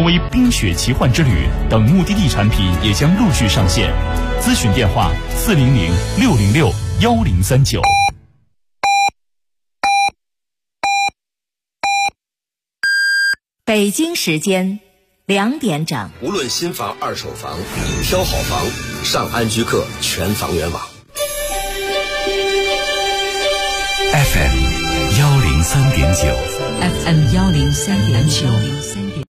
威冰雪奇幻之旅等目的地产品也将陆续上线。咨询电话400-606-1039。 北京时间2点整。 无论新房、二手房，挑好房，上安居客全房源网。 FM 103.9 FM 103.9。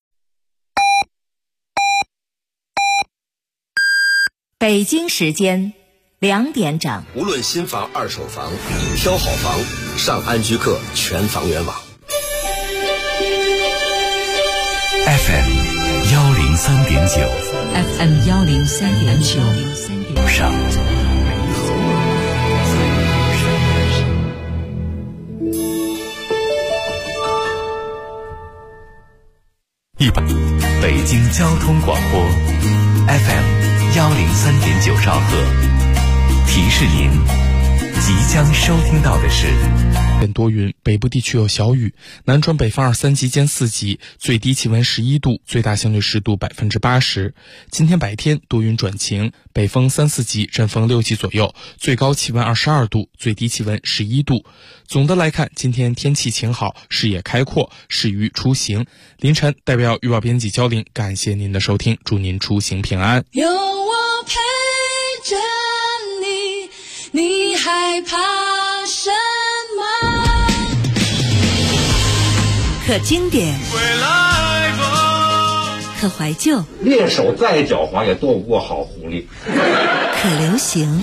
北京时间2点整。 无论新房、二手房，挑好房，上安居客全房源网。 FM 103.9 FM 103.9。 上北京交通广播 FM 103.9兆赫，提示您即将收听到的是变多云，北部地区有小雨，南转北风2、3级间4级，最低气温11度，最大相对湿度80%。今天白天多云转晴，北风3、4级，阵风6级左右，最高气温22度，最低气温11度。总的来看，今天天气晴好，视野开阔，适于出行。凌晨代表预报编辑焦玲，感谢您的收听，祝您出行平安。 有我陪着你，你害怕什么？ 可经典，可怀旧， 猎手再狡猾也斗不过好狐狸。 可流行，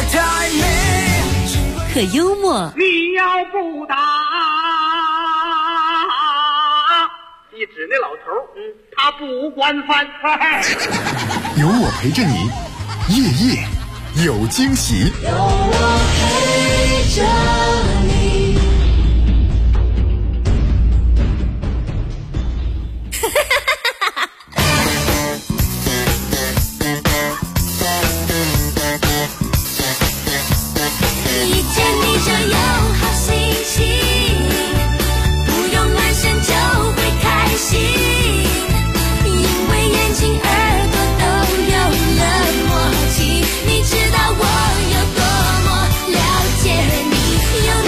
可幽默。 你要不打，你指那老头，他不管饭菜。 有我陪着你，夜夜有惊喜。 有我陪着你。 一见你就有好心情，不用暖身就会开心，因为眼睛耳朵都有了默契，你知道我有多么了解你，有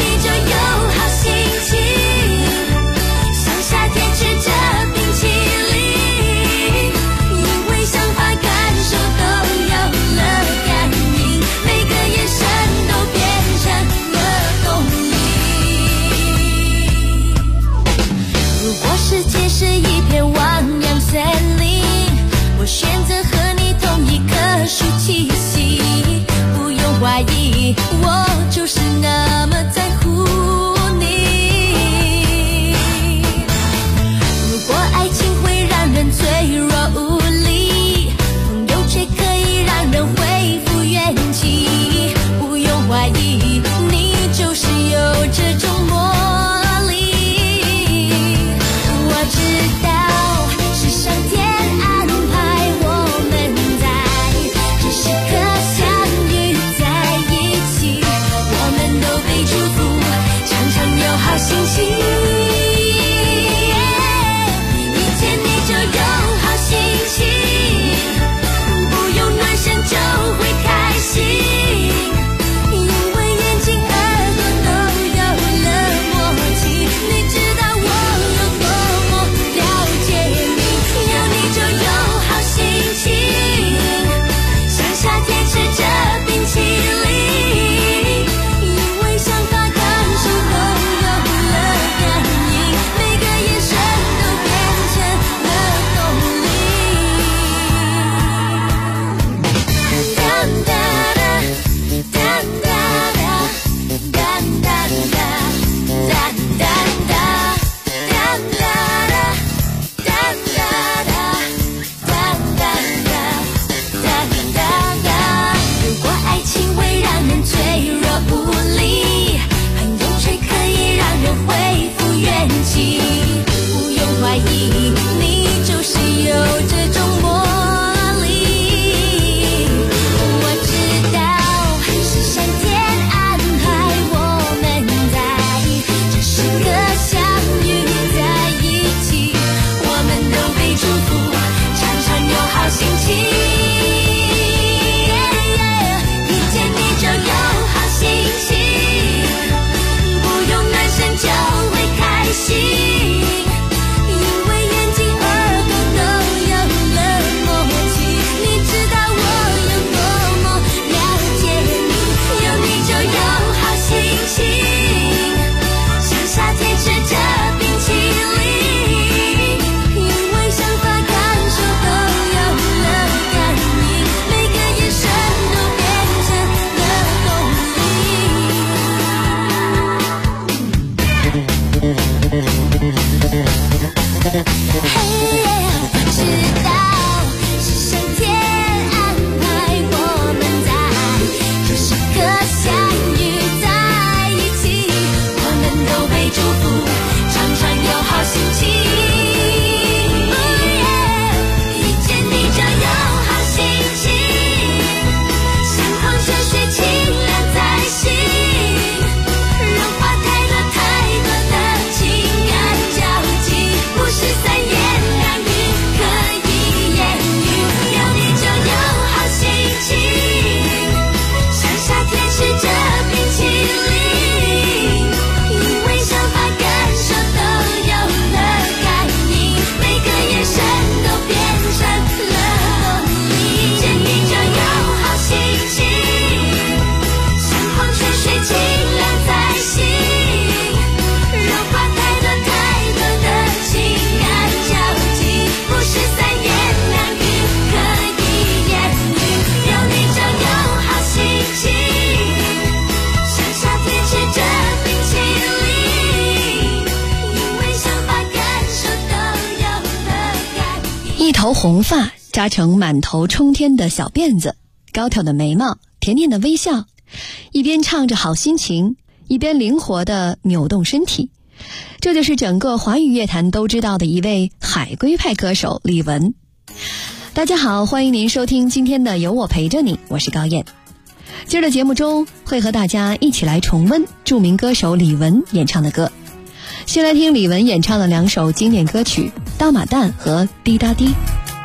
头红发扎成满头冲天的小辫子，高挑的眉毛，甜甜的微笑，一边唱着好心情，一边灵活地扭动身体。这就是整个华语乐坛都知道的一位海归派歌手李玟。大家好，欢迎您收听今天的有我陪着你，我是高燕。今儿的节目中会和大家一起来重温著名歌手李玟演唱的歌。先来听李玟演唱的2首经典歌曲《大马蛋》和《滴答滴》。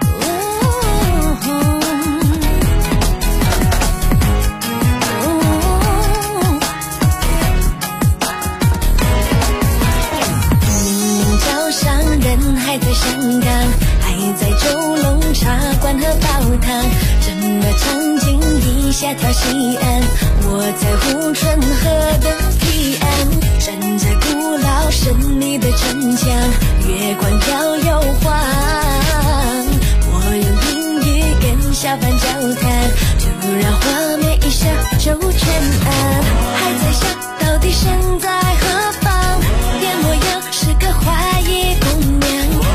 还在香港，还在九龙茶馆和煲汤，整个场景一下跳西岸，我在护城河的彼岸，站在古老神秘的城墙，月光飘又晃，我用英语跟小贩交谈，突然画面一下就全暗，还在想到底身在何方，变模样是个怀疑姑娘，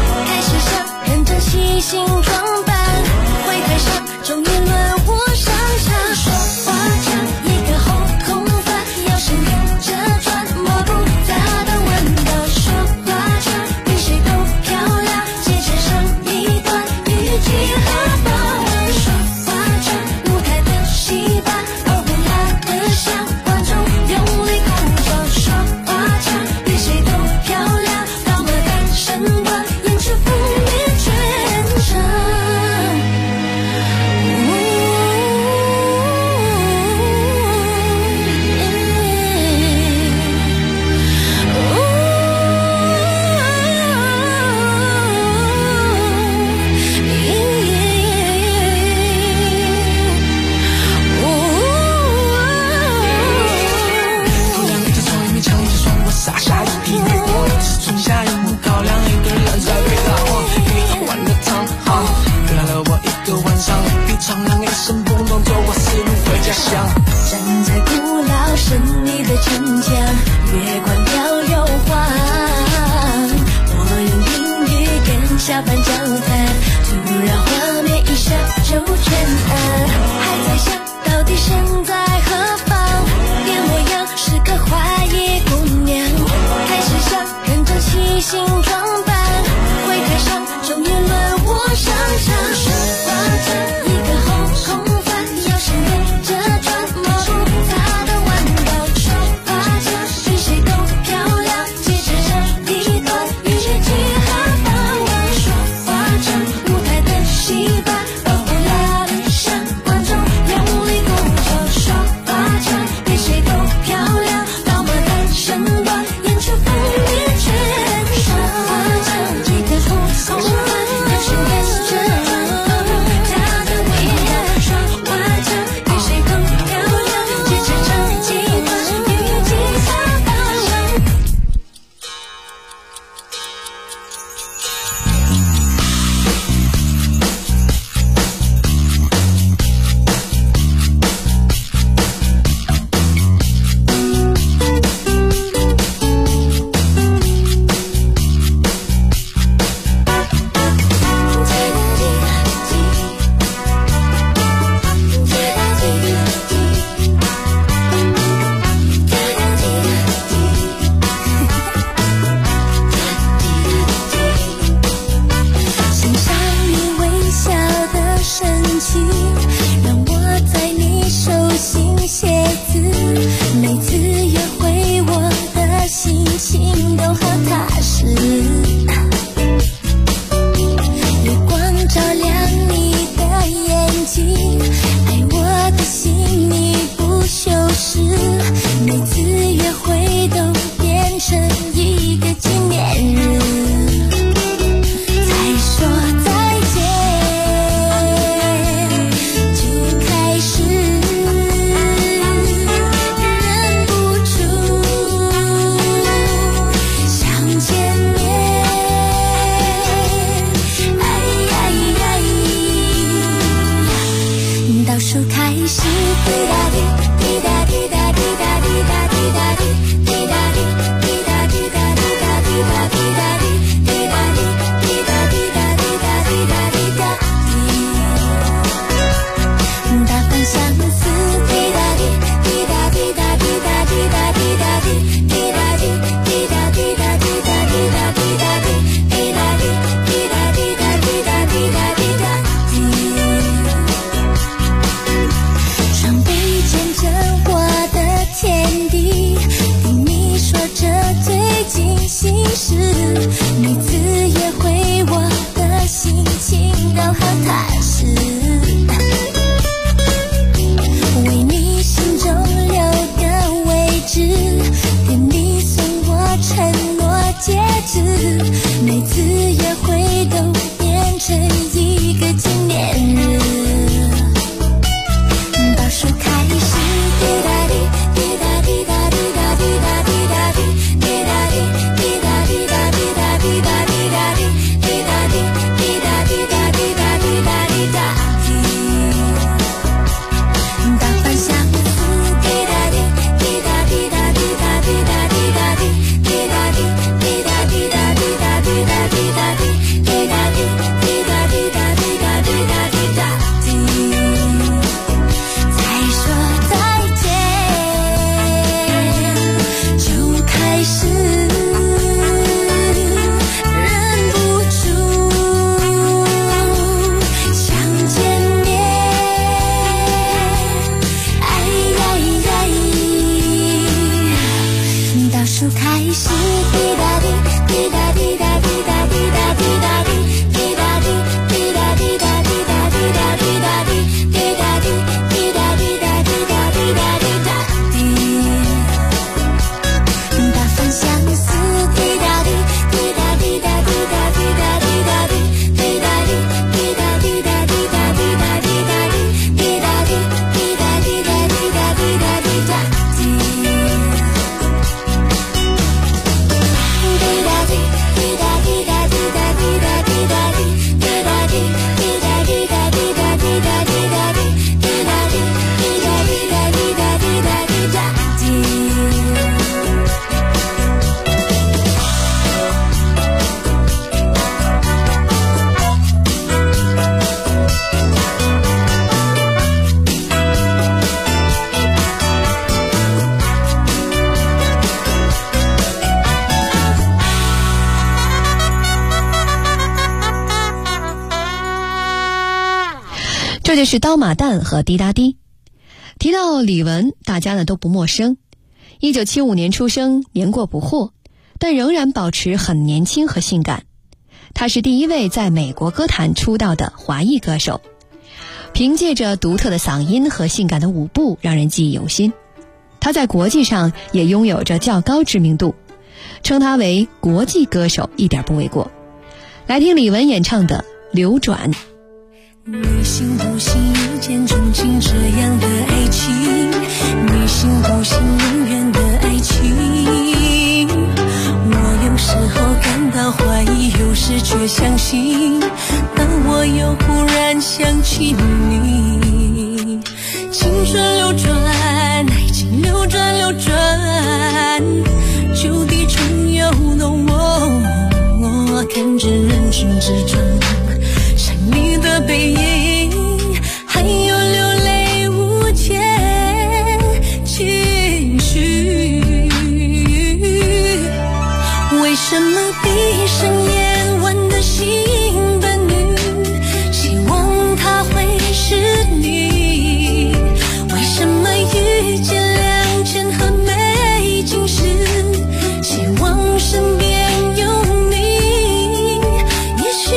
细心装扮，会台上终于轮我上场，说话唱一个后空翻，要是跟着转摸不杂的闻到，说话唱比谁都漂亮，接着上一段语句和把玩，说话唱舞台的戏班，欧贝拉的像观众用力鼓掌，说话唱比谁都漂亮，到了单身段演出覆灭站在古老神秘的城墙，月光飘又晃，我用英语跟小贩交谈，突然画面一下就全暗，还在想到底身在何方，变模样是个怀疑姑娘，开始想认真细心装扮，会台上终于轮我上场，说话唱一个后空翻，要是跟着滴答滴。 情都好踏实，为你心中留个位置，给你送我承诺戒指，每次约会都变成一个纪念日。倒数开始，滴答滴，滴答滴答滴答滴答滴答滴，滴答滴，滴答滴答滴答滴答滴答滴，滴答滴，滴答滴答滴答滴答滴答滴。大方向思，滴答滴，滴答滴答滴答滴答滴答滴，滴答滴，滴答滴答滴答滴答滴答滴，滴答滴，滴答滴答滴答滴答滴答滴。再说再见，就开始忍不住想见面。倒数开始，滴答滴，滴答滴答滴答滴答滴答滴，滴答滴，滴答滴答滴答滴答滴答滴，滴答滴，滴答滴答滴答滴答滴答滴。大方向思，滴答滴，滴答滴答滴答滴答滴答滴，滴答滴，滴答滴答滴答滴答滴答滴，滴答滴，滴答滴答滴答滴答滴答滴。滴答滴，滴答滴答滴答滴答滴答滴，滴答滴，滴答滴答滴答滴答滴答滴，滴答滴，滴答滴答滴答滴答滴答滴。 这就是刀马旦和滴答滴。提到李玟，大家呢都不陌生。1975年出生，年过不惑，但仍然保持很年轻和性感。她是第一位在美国歌坛出道的华裔歌手，凭借着独特的嗓音和性感的舞步，让人记忆犹新。她在国际上也拥有着较高知名度，称她为国际歌手一点不为过。来听李玟演唱的《流转》。 你信不信一见钟情这样的爱情？你信不信永远的爱情？我有时候感到怀疑，有时却相信。当我又忽然想起你，青春流转，爱情流转流转，就地重游动我看着人群之中你的背影，还有流泪无间情绪。为什么闭上眼玩的心本女，希望它会是你？为什么遇见良辰和美景时，希望身边有你？也许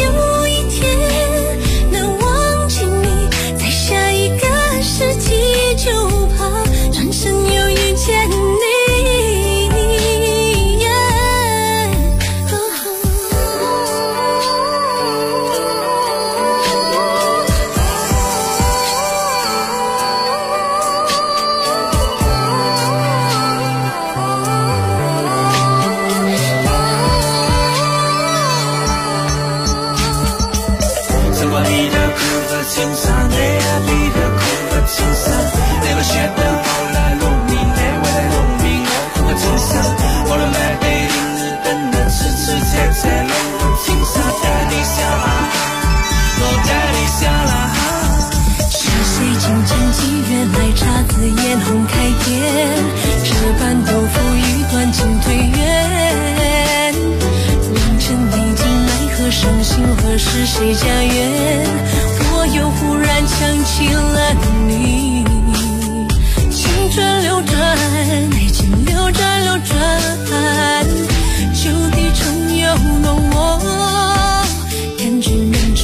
眼红开店，这般都付与断情退远。良辰美景奈何伤心，何时谁家园？我又忽然想起了你。青春流转，爱情流转流转，就地重游弄我，感觉人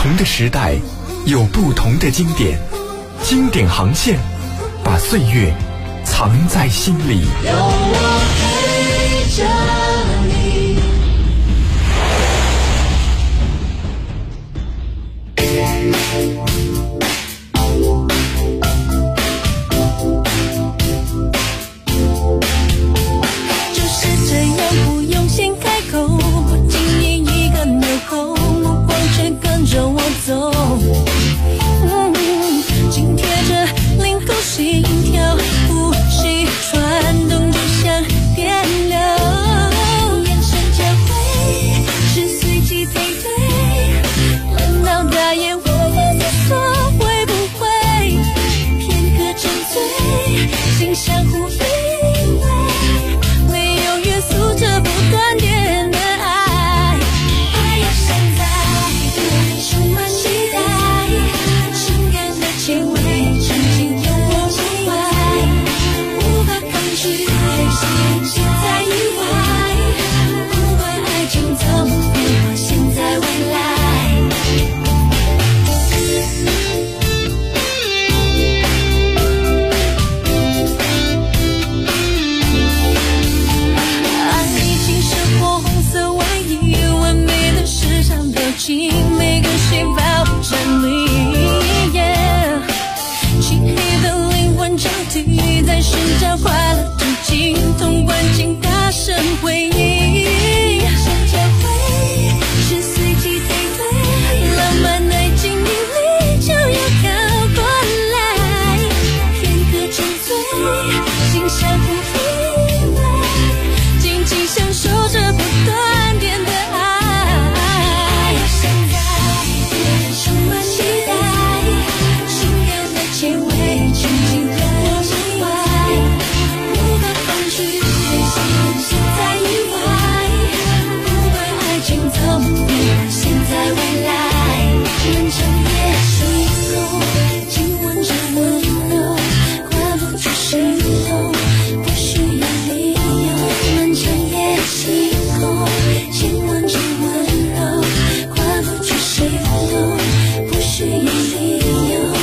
同的时代，有不同的经典，经典航线，把岁月藏在心里。 有我陪着你。就是这样，不用先开口，不经意一个纽扣，目光却跟着我走。紧贴着领口，心跳呼吸传动，就像电流。眼神交汇是随机配对，难道大雁无言思索会不会片刻沉醉，心相互依偎，没有约束着不断电的爱。爱要现在，对你充满期待，情感的前卫，曾经有我无怀，无法抗拒，现在意外，不管爱情怎么变化，现在未来。爱情是火红色外衣，完美的时尚表情，每个细胞站立。漆黑的灵魂交替，在寻找快乐之境，通关请大声回应。眼神交汇是随机配对，浪漫爱情引力就要靠过来，片刻沉醉，心相互依偎，紧紧享受着不断电的爱。现在对你充满期待，情感的前卫，曾经有我无怀，无法抗拒，现在意外，不管爱情怎么变化，现在未来。漫长夜星空，亲吻着温柔，跨不出心动，不需要理由。漫长夜星空，亲吻着温柔，跨不出心动，不需要理由。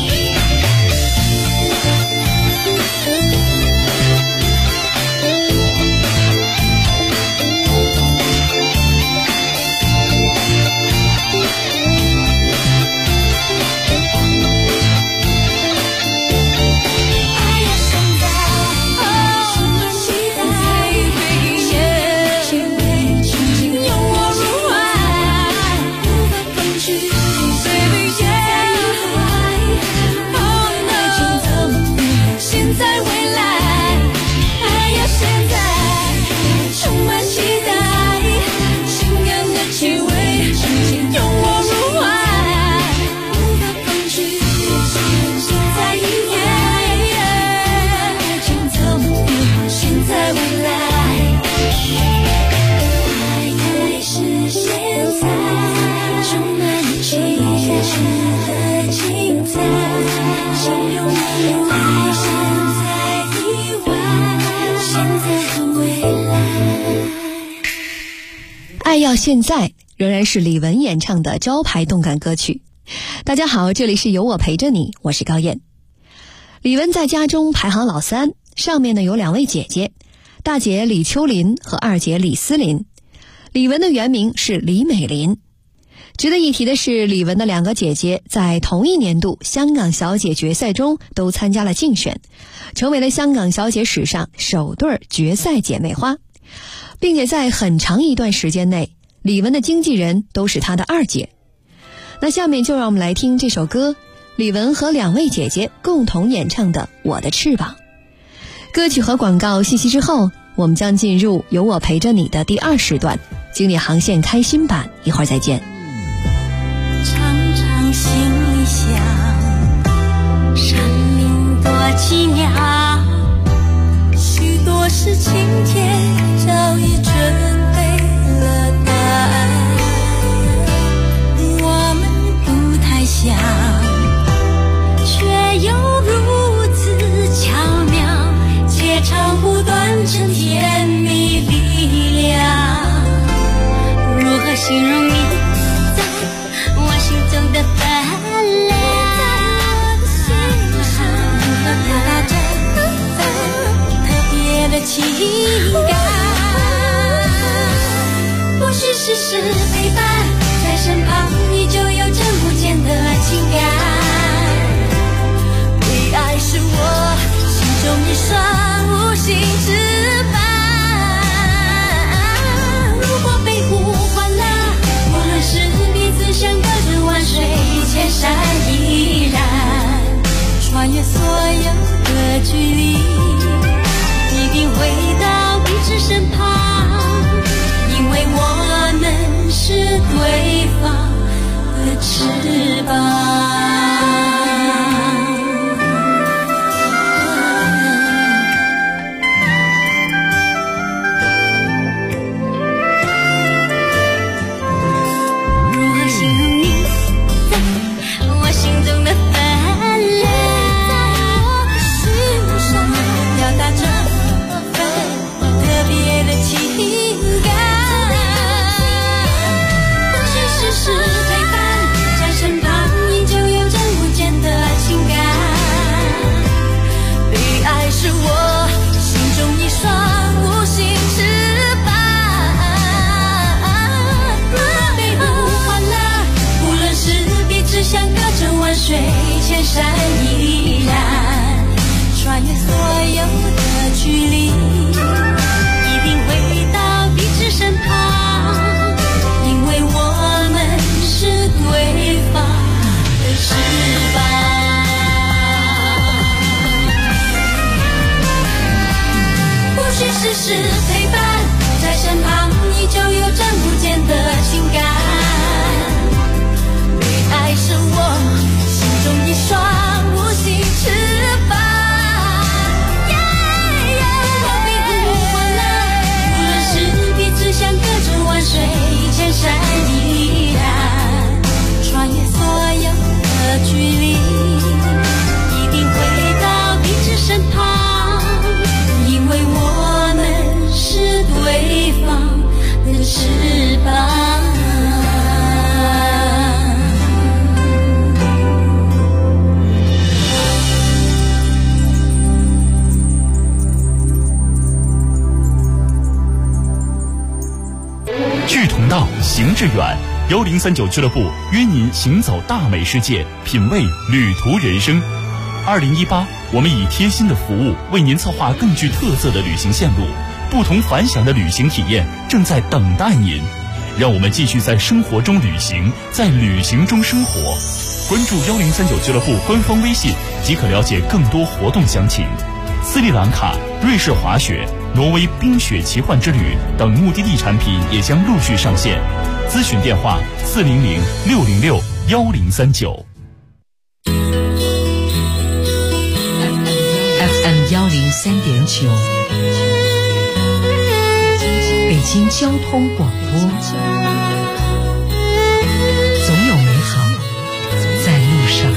爱要现在，充满期待，前卫，曾经有我入怀，无法抗拒，baby yeah，oh no， 爱情怎么变化，现在未来。爱要现在，充满期待，情感的气味，曾经有我入怀，无法抗拒，现在意外，爱情怎么变化，现在未来。爱是现在，充满期待和精彩，心有我入爱，现在意外，现在和未来。 爱要现在仍然是李玟演唱的招牌动感歌曲。大家好，这里是有我陪着你，我是高燕。李玟在家中排行老三，上面呢有两位姐姐，大姐李秋琳和二姐李思琳。李玟的原名是李美琳。值得一提的是，李玟的两个姐姐在同一年度香港小姐决赛中都参加了竞选，成为了香港小姐史上首对决赛姐妹花，并且在很长一段时间内，李玟的经纪人都是她的二姐。那下面就让我们来听这首歌，李玟和两位姐姐共同演唱的《我的翅膀》。歌曲和广告信息之后，我们将进入有我陪着你的第二时段，经典航线开心版，一会儿再见。 常常心里想，生命多奇妙，许多事情天早已准备了答案，我们不太想，却又如此巧妙，且长不断成甜蜜力量。如何形容你在我心中行致远。1039俱乐部约您行走大美世界，品味旅途人生。2018，我们以贴心的服务为您策划更具特色的旅行线路，不同凡响的旅行体验正在等待您。让我们继续在生活中旅行，在旅行中生活。关注1039俱乐部官方微信即可了解更多活动详情。斯里兰卡、瑞士滑雪、挪威冰雪奇幻之旅等目的地产品也将陆续上线。咨询电话400-606-1039。 FM 103.9，北京交通广播，总有美好在路上。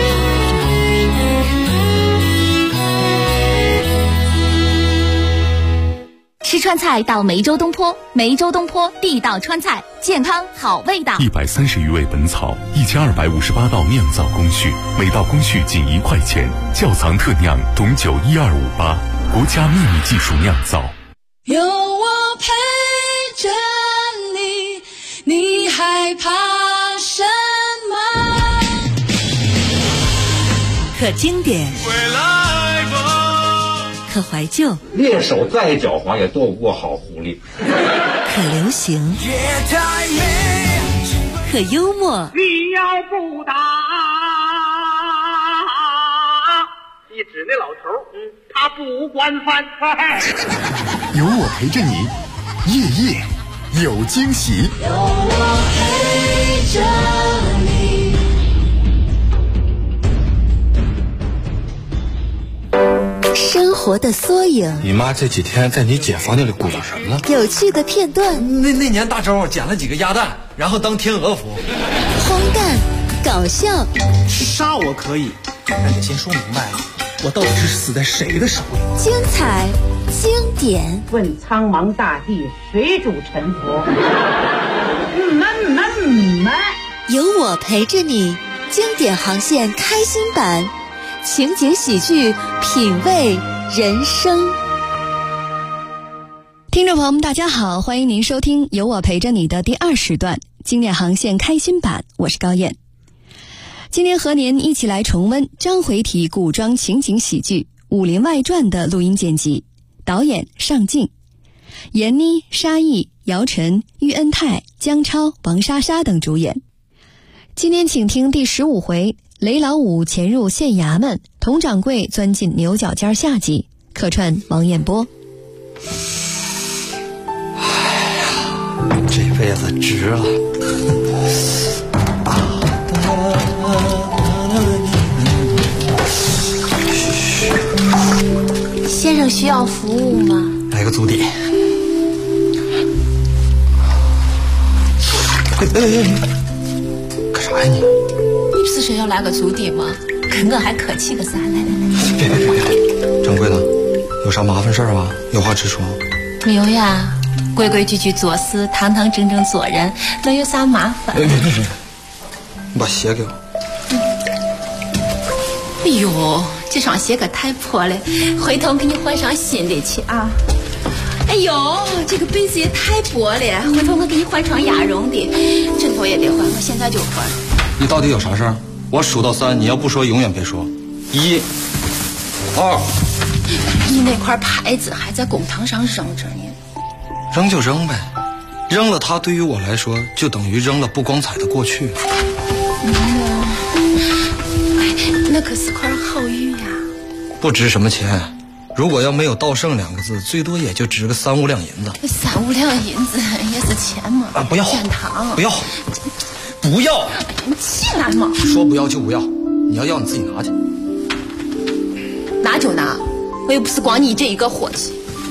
吃川菜到梅州东坡，梅州东坡地道川菜，健康好味道。 130余味本草，1258道酿造工序，每道工序仅1块钱。窖藏特酿董酒12588，国家秘密技术酿造。 有我陪着你，你害怕什么？ 可经典，可怀旧， 猎手再狡猾也斗不过好狐狸。 可流行，可幽默。 你要不打，一指那老头，他不惯犯。 有我陪着你，夜夜有惊喜。 有我陪着你。 生活的缩影， 你妈这几天在你姐房间里鼓捣什么呢？ 有趣的片段。 那年大周捡了几个鸭蛋，然后当天鹅服。 荒诞，搞笑。 杀我可以，但得先说明白了，我到底是死在谁的手里？ 精彩，经典。 问苍茫大地，谁主沉浮？ 有我陪着你，经典航线开心版。情景喜剧，品味人生。听众朋友们大家好，欢迎您收听有我陪着你的第2时段经典航线开心版，我是高燕。今天和您一起来重温章回体古装情景喜剧《武林外传》的录音剪辑，导演尚敬，闫妮、沙溢、姚晨、喻恩泰、姜超、王莎莎等主演。今天请听第15回雷老五潜入县衙门，佟掌柜钻进牛角尖下集，客串王彦波。 这辈子值了。 先生需要服务吗？ 来个足底。干啥呀你？ 你不是说要来个足底吗？跟我还客气个啥？来， 别，掌柜的，有啥麻烦事儿啊？有话直说。 没有呀，规规矩矩做事，堂堂正正做人，能有啥麻烦？ 别，你把鞋给我。 哎呦，这双鞋可太破了，回头给你换上新的去啊！哎呦，这个被子也太薄了，回头我给你换双鸭绒的，枕头也得换，我现在就换。 你到底有啥事儿？我数到3，你要不说永远别说。1、2。 你那块牌子还在公堂上扔着呢。 扔就扔呗，扔了它对于我来说就等于扔了不光彩的过去。 那可是块好玉呀。 不值什么钱，如果要没有道圣2个字，最多也就值个3、5两银子。 3、5两银子也是钱嘛。 不要， 天堂不要，不要！ 你进来嘛！ 说不要就不要，你要你自己拿去。 拿就拿，我又不是光你这一个伙计。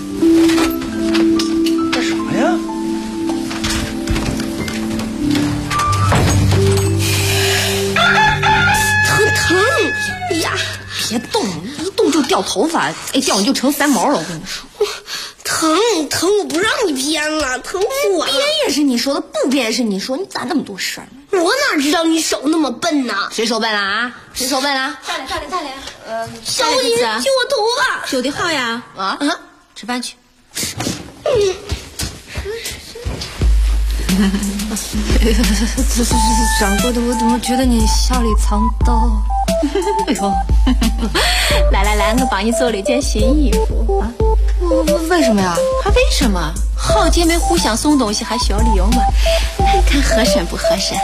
干啥呀？ 疼！哎呀，别动，一动就掉头发，哎，掉你就成3毛了。我跟你说， 疼，我不让你编了，疼死我了。 编也是你说的，不编也是你说，你咋那么多事儿？ 我哪知道你手那么笨呢？ 谁手笨了啊？谁手笨了？再来！ 小姨，揪我头发！ 揪的好呀！啊，吃饭去。 掌柜的，我怎么觉得你下里藏刀？哎呦， 来，我帮你做了一件新衣服啊！ 为什么呀？ 为什么？好姐妹互相送东西还需要理由吗？看合身不合身？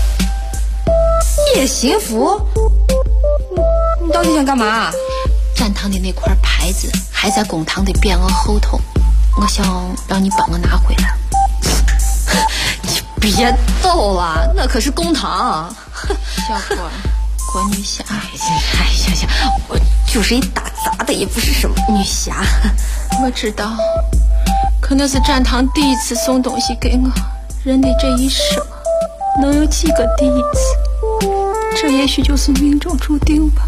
夜行服？你到底想干嘛？ 站堂的那块牌子还在公堂的匾额后头，我想让你帮我拿回来。 你别逗了，那可是公堂。 小郭，郭女侠。 哎，行，我就是一打杂的，也不是什么女侠。 我知道，可那是站堂第一次送东西给我，人的这一生能有几个第一次？这也许就是命中注定吧。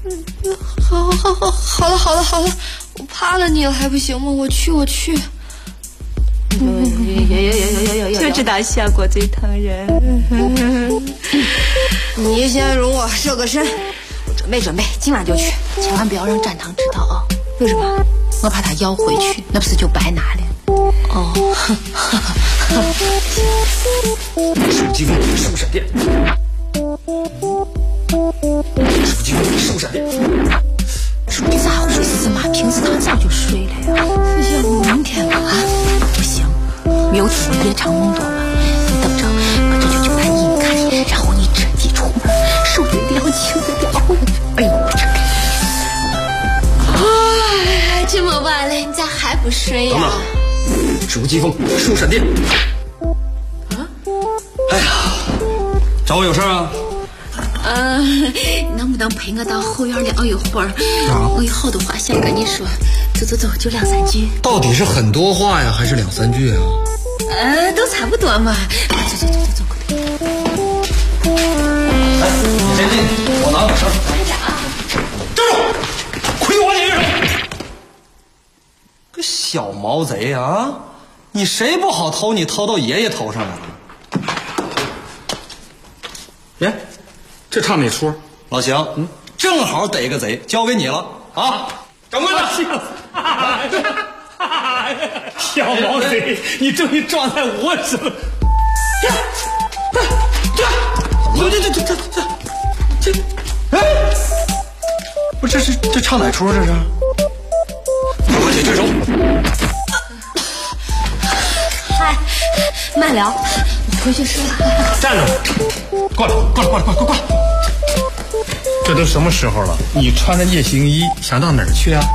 好了，我怕了你了还不行吗？我去。 就知道小郭最疼人。 你先容我热个身，我准备，今晚就去。 千万不要让站堂知道啊！ 为什么？ 我怕他要回去，那不是就白拿了？ 哦。 手机风收闪电，手机风收闪电。 你咋回事嘛？平时他早就睡了呀。 明天吧啊！ 不行，没有听过夜长梦多吗？你等着，我这就去把音看，然后你趁机出门，手里撩情的撩回去。哎呦，这个！哎，这么晚了，你咋还不睡呀？ 手机风收闪电。 啊！哎呀，找我有事啊？ 能不能陪我到后院聊一会儿？我有好多话想跟你说。走，就2、3句。 到底是很多话呀，还是2、3句啊？ 都差不多嘛。走。 哎，你先进，我拿个绳。站住！亏我你人！个小毛贼啊！你谁不好偷，你偷到爷爷头上来了？ 耶，这唱哪出？ 老邢，正好逮个贼，交给你了啊！ 掌柜的，小毛贼，你终于撞在我手了！这，哎， 不，这唱哪出？这是？快去镇守！ 嗨，慢聊，我回去睡了。 站住！过来！这都什么时候了？你穿着夜行衣想到哪儿去啊？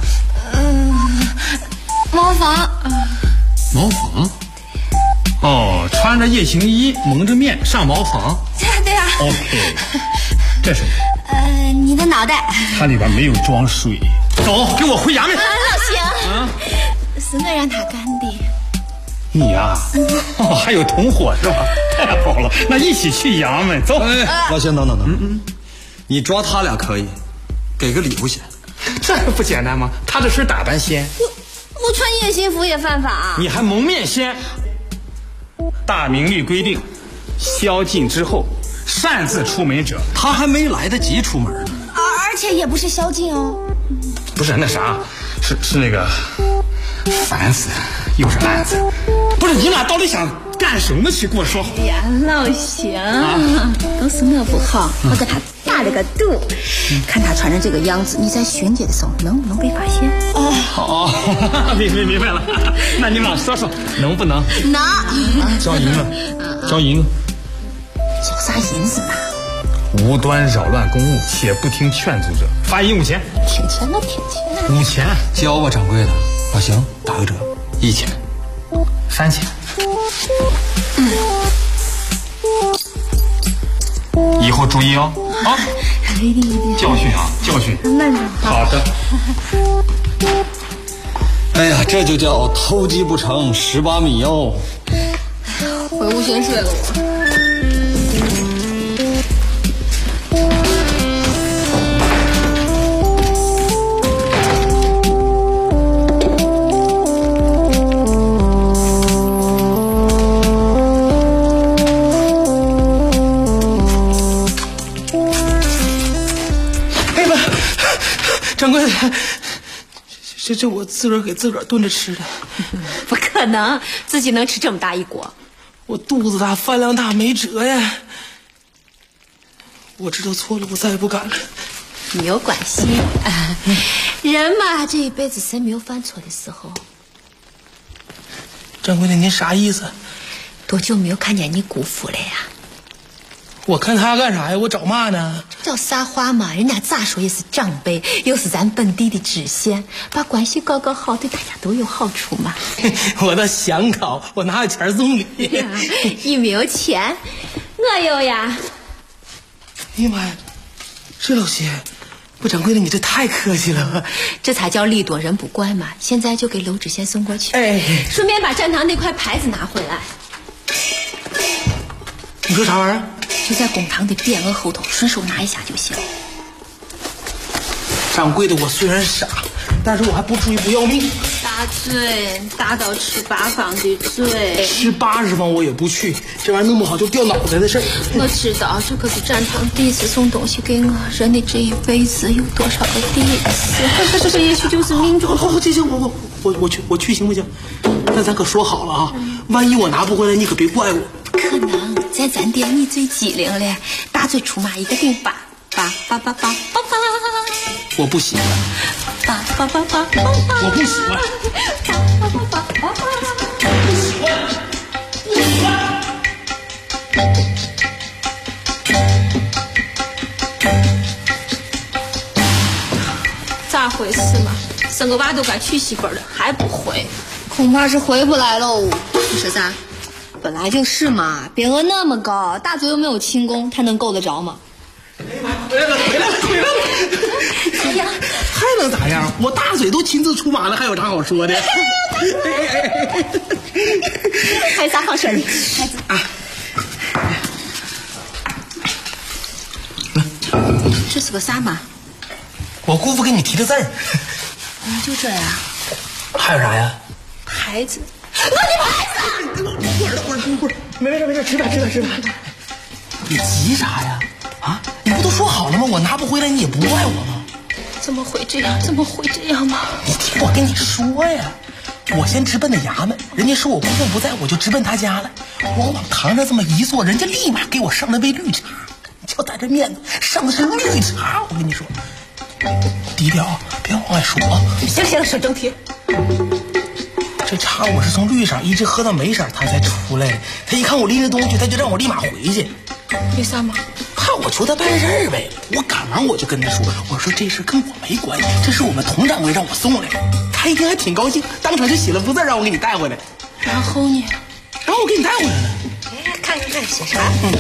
茅房。 茅房？哦，穿着夜行衣蒙着面上茅房。 对呀。 OK， 这是。 你的脑袋。 它里边没有装水。走，跟我回衙门。 老邢，是我让他干的。 你呀，还有同伙是吧？太好了，那一起去衙门。走。 老邢，等，你抓他俩可以，给个礼物先。 这还不简单吗？他这身打扮先。 我穿夜行服也犯法。 你还蒙面先。大明律规定，宵禁之后擅自出门者， 他还没来得及出门呢。 而且也不是宵禁哦。 不是那啥，是那个，烦死，又是案子。不是你俩到底想干什么去？给我说好。 哎呀，老邢，都是我不好，我给他打了个赌，看他穿成这个样子，你在巡街的时候能不能被发现？ 好，明白了。那你们俩说，能不能？ 能。 交银子，交交啥银子嘛？ 无端扰乱公务且不听劝阻者，罚1钱。 听钱了 ，5钱。 交吧，掌柜的。老邢，打个折，1钱 ，3钱。以后注意哦，啊！ 一定。 教训。好的。 哎呀，这就叫偷鸡不成蚀把米哦。 回屋先睡了我。 掌柜的，这我自个儿给自个儿炖着吃的。 不可能，自己能吃这么大一锅？ 我肚子大，饭量大，没辙呀。我知道错了，我再也不敢了。 没有关系，人嘛，这一辈子谁没有犯错的时候？ 掌柜的，您啥意思？ 多久没有看见你姑父了呀？ 我看他干啥呀？我找嘛呢？ 这叫撒话嘛！人家咋说也是长辈，又是咱本地的知县，把关系搞搞好，对大家都有好处嘛。 我倒想搞，我哪有钱送礼？ 你没有钱，我有呀。 哎呀妈呀，这老些，不，掌柜的，你这太客气了。 这才叫礼多人不怪嘛。现在就给娄知县送过去， 哎， 顺便把站堂那块牌子拿回来。 你说啥玩意儿？ 就在公堂的匾额后头，顺手拿一下就行。 掌柜的，我虽然傻，但是我还不至于不要命。 大嘴，大到吃8方的嘴， 吃80方我也不去，这玩意儿弄不好就掉脑袋的事儿。 我知道，这可是站堂第一次送东西给我，人的这一辈子有多少个第一次？这也许就是命中。 好，这行，我去行不行？那咱可说好了啊，万一我拿不回来，你可别怪我。 不可能，在咱店你最机灵了，大嘴出马一个定8，8， 我不喜欢。 8， 我不喜欢。 咋回事嘛？生个娃都该娶媳妇了，还不回？ 恐怕是回不来喽。你说啥？本来就是嘛，匾额那么高，大嘴又没有轻功，他能够得着吗？ 回来了！ 怎样？ 还能咋样？我大嘴都亲自出马了，还有啥好说的？ 还有啥好说的？孩子啊，这是个啥嘛？ 我姑父给你提的字儿。 就这呀？ 还有啥呀？ 牌子。 我的牌子！会儿，没事，吃吧。你急啥呀？啊，你不都说好了吗？我拿不回来，你也不怪我吗？ 怎么会这样嘛？ 你听我跟你说呀，我先直奔的衙门，人家说我姑父不在，我就直奔他家了。我往堂上这么一坐，人家立马给我上了杯绿茶。就咱这面子，上的是绿茶。我跟你说，低调，别往外说啊。 行，说正题。 这茶我是从绿色一直喝到没色，他才出来的。他一看我拎着东西，他就让我立马回去。 为啥嘛？ 怕我求他办事儿呗。我赶忙我就跟他说，我说这事跟我没关系，这是我们佟掌柜让我送来的。他一听还挺高兴，当场就写了幅字让我给你带回来。 然后呢？ 然后我给你带回来了。 哎，看写啥？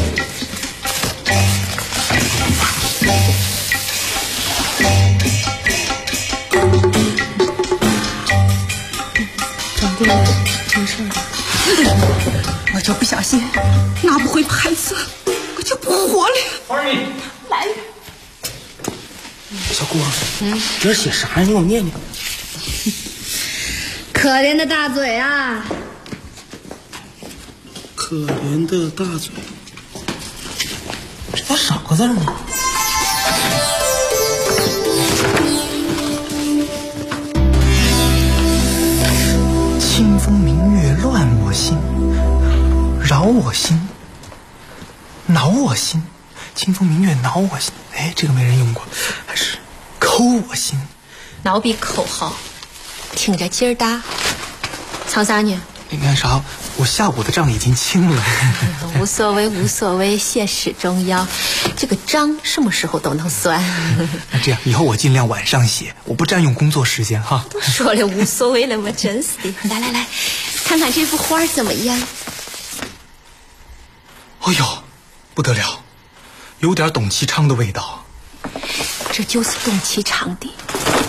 掌柜的，没事吧？ 我就不小心拿不回牌子，我就不活了。 花儿你来， 小姑，这写啥呀？你给我念念。 可怜的大嘴啊！ 可怜的大嘴，这咋少个字呢？清风明月乱我心，扰我心，挠我心。清风明月挠我心，哎，这个没人用过，还是抠我心。 挠比口好，听着劲儿大。藏啥呢？ 你看啥？我下午的账已经清了。 无所谓，写诗重要。这个账什么时候都能算。 那这样，以后我尽量晚上写，我不占用工作时间哈。 都说了无所谓了，我真是的。来，看看这幅画怎么样？ 哎呦，不得了，有点董其昌的味道。 这就是董其昌的，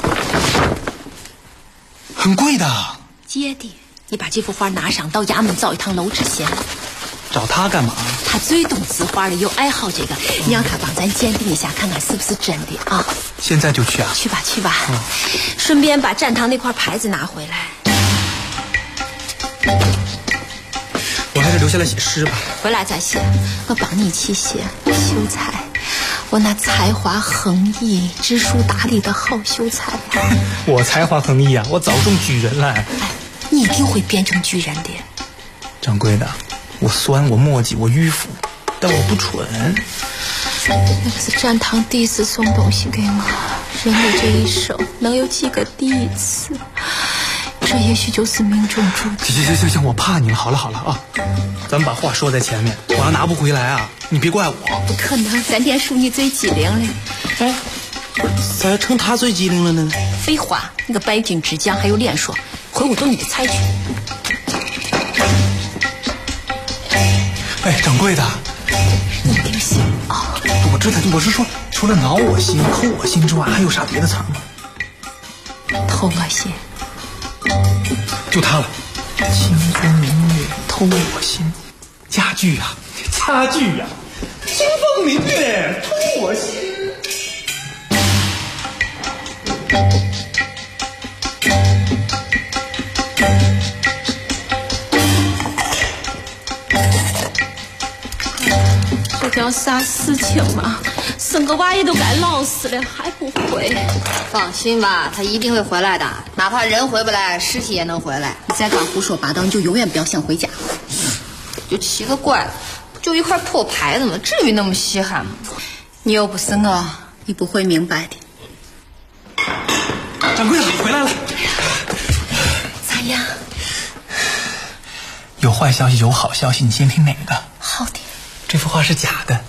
很贵的。 借的。你把这幅画拿上，到衙门找一趟娄知县。 找他干嘛？ 他最懂字画了，又爱好这个，你让他帮咱鉴定一下，看看是不是真的啊？ 现在就去啊？ 去吧，顺便把站堂那块牌子拿回来。 我还是留下来写诗吧。 回来再写，我帮你一起写。秀才，我那才华横溢、知书达理的好秀才呀！ 我才华横溢啊，我早中举人了。 哎，你一定会变成举人的。 掌柜的， 我酸，我磨叽，我迂腐，但我不蠢。 那个是战堂第一次送东西给我，人的这一生能有几个第一次？这也许就是命中注定。 行，我怕你了。好了啊，咱们把话说在前面，我要拿不回来啊，你别怪我。 不可能，咱店属你最机灵了。 哎，咋成他最机灵了呢？ 废话，那个败军之将还有脸说，回屋都你的菜去。 哎，掌柜的， 你定心啊！ 我知道，我是说，除了挠我心、抠我心之外，还有啥别的词吗？ 偷我心， 就他了。清风明月偷我心，家具啊，清风明月偷我心。 这叫啥事情嘛？生个娃也都该老死了，还不回？ 放心吧，他一定会回来的，哪怕人回不来，尸体也能回来。你再敢胡说八道，你就永远不要想回家。就奇了怪了，不就一块破牌子吗？至于那么稀罕吗？你又不是我，你不会明白的。 掌柜的，回来了。 咋样？ 有坏消息，有好消息，你先听哪个？ 好的。 这幅画是假的。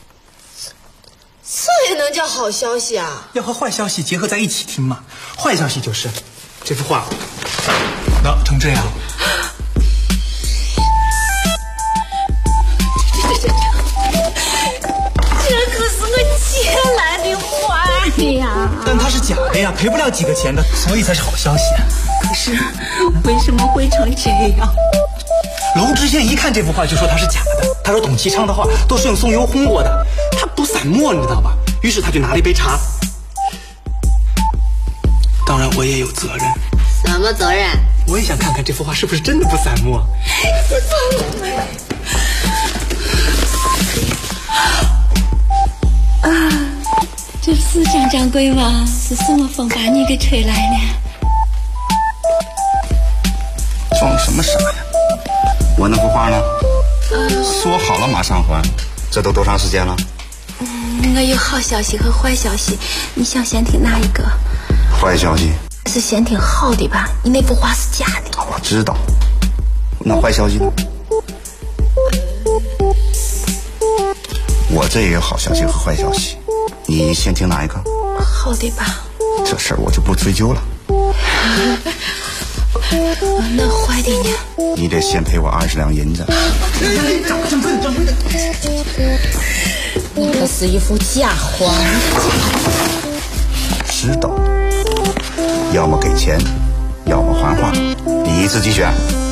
这也能叫好消息啊？ 要和坏消息结合在一起听嘛。坏消息就是这幅画那成这样。 这可是我借来的画呀！ 但它是假的呀，赔不了几个钱的，所以才是好消息。 可是为什么会成这样？ 娄知县一看这幅画就说它是假的，他说董其昌的画都是用松油烘过的，他不散墨，你知道吧？于是他就拿了一杯茶。当然我也有责任。 什么责任？ 我也想看看这幅画是不是真的不散墨。 这是张掌柜吗？是什么风把你给吹来了？ 装什么傻呀？我那幅画呢？说好了马上还，这都多长时间了？ 我有好消息和坏消息，你想先听哪一个？ 坏消息是先听好的吧，你那幅画是假的。 我知道。那坏消息呢？我这也有好消息和坏消息，你先听哪一个？ 好的吧。 这事儿我就不追究了。 那坏的呢？ 你得先赔我20两银子。 掌柜的， 你可是一幅假画。 知道，要么给钱，要么还画，你自己选。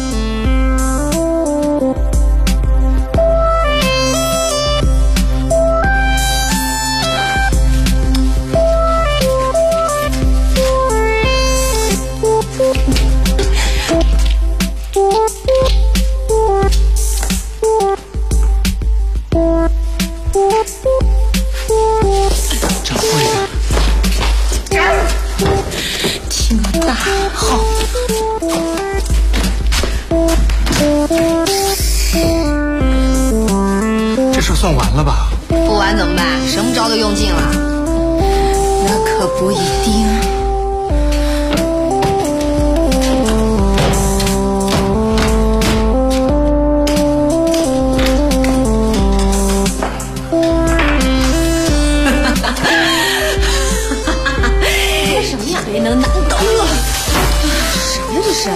算完了吧？ 不完怎么办？什么招都用尽了。那可不一定。 干什么呀？谁能拿到啊？ 什么呀这是？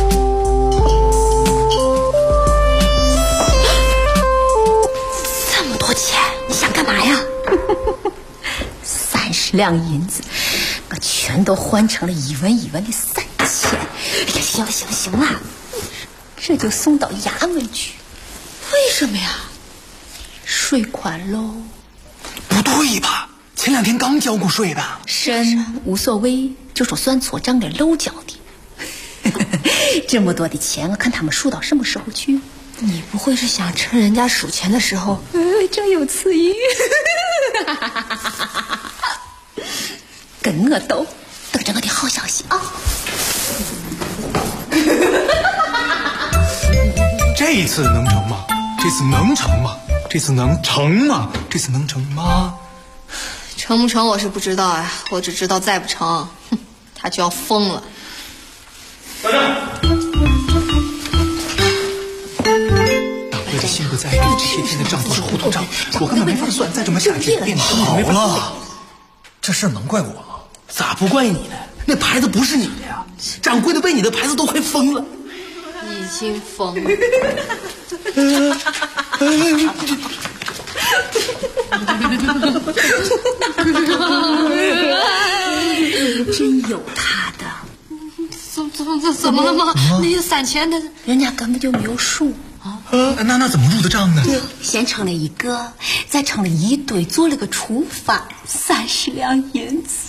两银子，我全都换成了一文一文的3000。哎呀，行了，这就送到衙门去。 为什么呀？ 税款喽。 不对吧？前2天刚交过税的。 神无所谓，就说算错账给漏交的。这么多的钱，我看他们数到什么时候去？ 你不会是想趁人家数钱的时候正有此意？跟我斗，等着我的好消息啊！ 这一次能成吗？ 这次能成吗？这次能成吗？这次能成吗？ 成不成我是不知道啊，我只知道再不成，他就要疯了。 大丈，掌柜的心不在焉，这些天的账都是糊涂账，我根本没法算，再这么下去变得好了，这事能怪我吗？ 咋不怪你呢？那牌子不是你的呀，掌柜的为你的牌子都快疯了。 已经疯了。 真有他的。 怎么了吗？那些3000的， 人家根本就没有数啊。 那怎么入的账呢？ 先称了一个，再称了一堆，做了个除法，30两银子。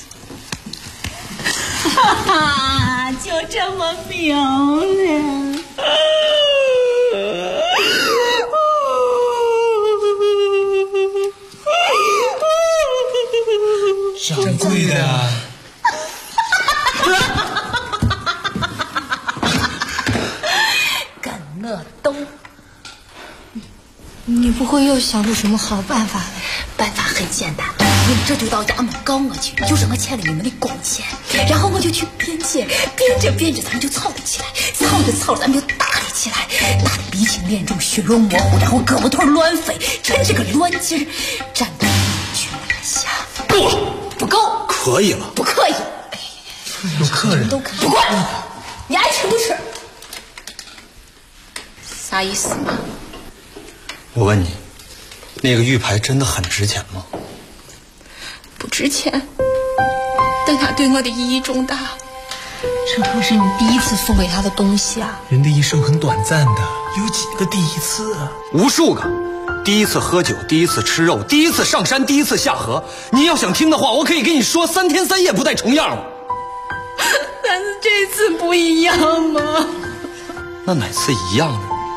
哈哈，就这么明了。 掌柜的， 跟我斗， 你不会又想出什么好办法？ 办法很简单，你们这就到衙门告我去，就说我欠了你们的工钱，然后我就去辩解，辩着，咱们就吵了起来，吵着咱们就打了起来，打得鼻青脸肿，血肉模糊，然后胳膊腿乱飞，趁这个乱劲儿，站到去拿下。 够了， 不够， 可以了， 不可以。 有客人都可以，不管，你爱吃不吃。 啥意思嘛？ 我问你，那个玉牌真的很值钱吗？ 不值钱，但它对我的意义重大。 这可是你第一次送给他的东西啊！ 人的一生很短暂的，有几个第一次啊？ 无数个，第一次喝酒，第一次吃肉，第一次上山，第一次下河。你要想听的话，我可以给你说3天3夜不带重样。 但是这次不一样吗？ 那哪次一样呢？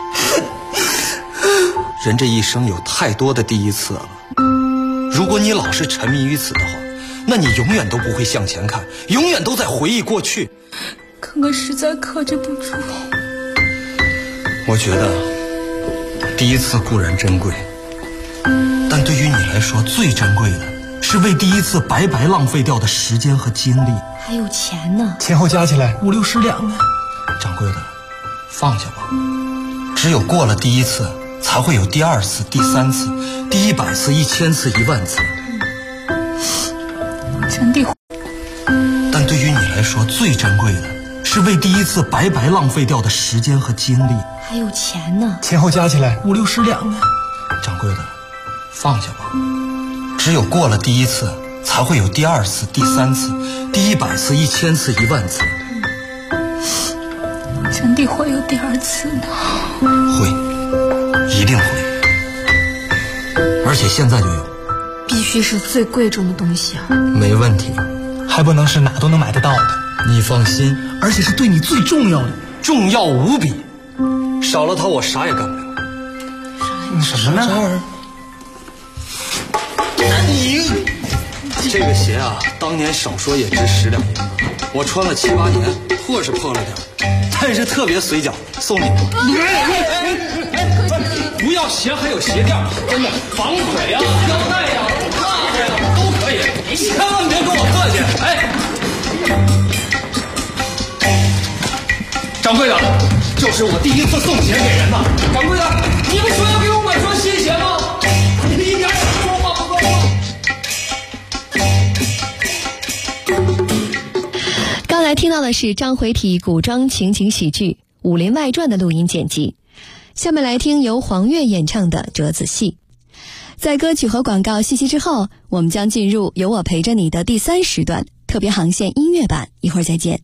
人这一生有太多的第一次了。如果你老是沉迷于此的话，那你永远都不会向前看，永远都在回忆过去。 可我实在克制不住。 我觉得第一次固然珍贵，但对于你来说最珍贵的是为第一次白白浪费掉的时间和精力。 还有钱呢， 前后加起来50、60两呢。 掌柜的，放下吧。只有过了第一次，才会有第2次、第3次、第100次、1000次、10000次。 真的。 但对于你来说最珍贵的是为第一次白白浪费掉的时间和精力。 还有钱呢， 前后加起来50、60两呢。 掌柜的，放下吧。只有过了第一次，才会有第2次、第3次、第100次、1000次、10000次。 真的会有第2次呢？ 会，一定会，而且现在就有。 必须是最贵重的东西啊！ 没问题， 还不能是哪都能买得到的。 你放心， 而且是对你最重要的， 重要无比。少了它，我啥也干不了。 什么呢？ 你这个鞋啊，当年少说也值10两银子，我穿了7、8年，破是破了点，但是特别随脚，送你吧。不要鞋，还有鞋垫，真的防水啊，腰带呀、袜子呀都可以，千万别跟我客气。哎，掌柜的，这是我第一次送鞋给人呐。掌柜的，你不说要给我买双新鞋吗？你一点也说话不够吗？ 刚才听到的是章回体古装情景喜剧《武林外传》的录音剪辑。下面来听由黄月演唱的《折子戏》。在歌曲和广告信息之后，我们将进入有我陪着你的第3时段特别航线音乐版，一会儿再见。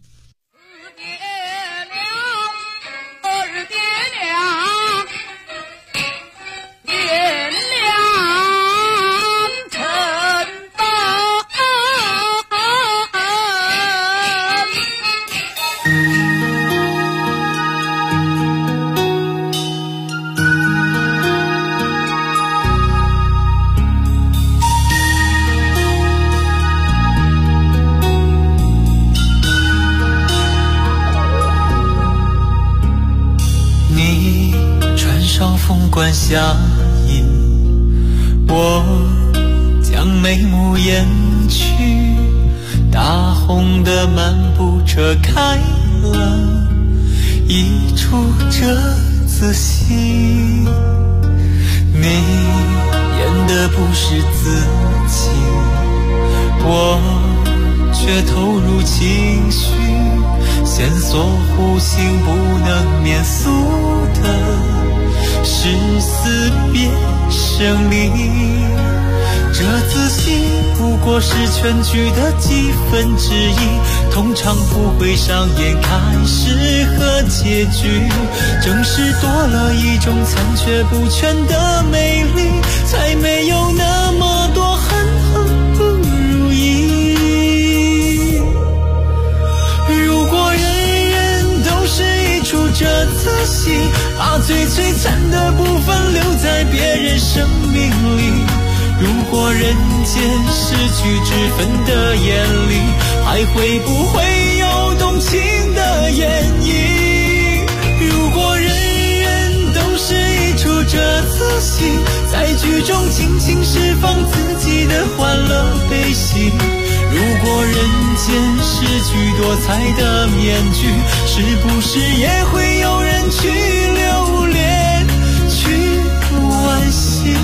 关下影，我将眉目掩去，大红的漫步车开了，一出这自信。你演的不是自己，我却投入情绪，线索弧形不能免俗的是死别生离。这自信不过是全剧的几分之一，通常不会上演开始和结局。正是多了一种残缺不全的美丽，才没有那么多恨和不如意。如果人人都是一出这次戏，把最璀璨的部分留在别人生命里，如果人间失去之分的眼里，还会不会有动情的演绎？如果人人都是一出这次戏，在剧中尽情释放自己的欢乐悲喜。如果人间失去多彩的面具，是不是也会有人去留恋，去惋惜？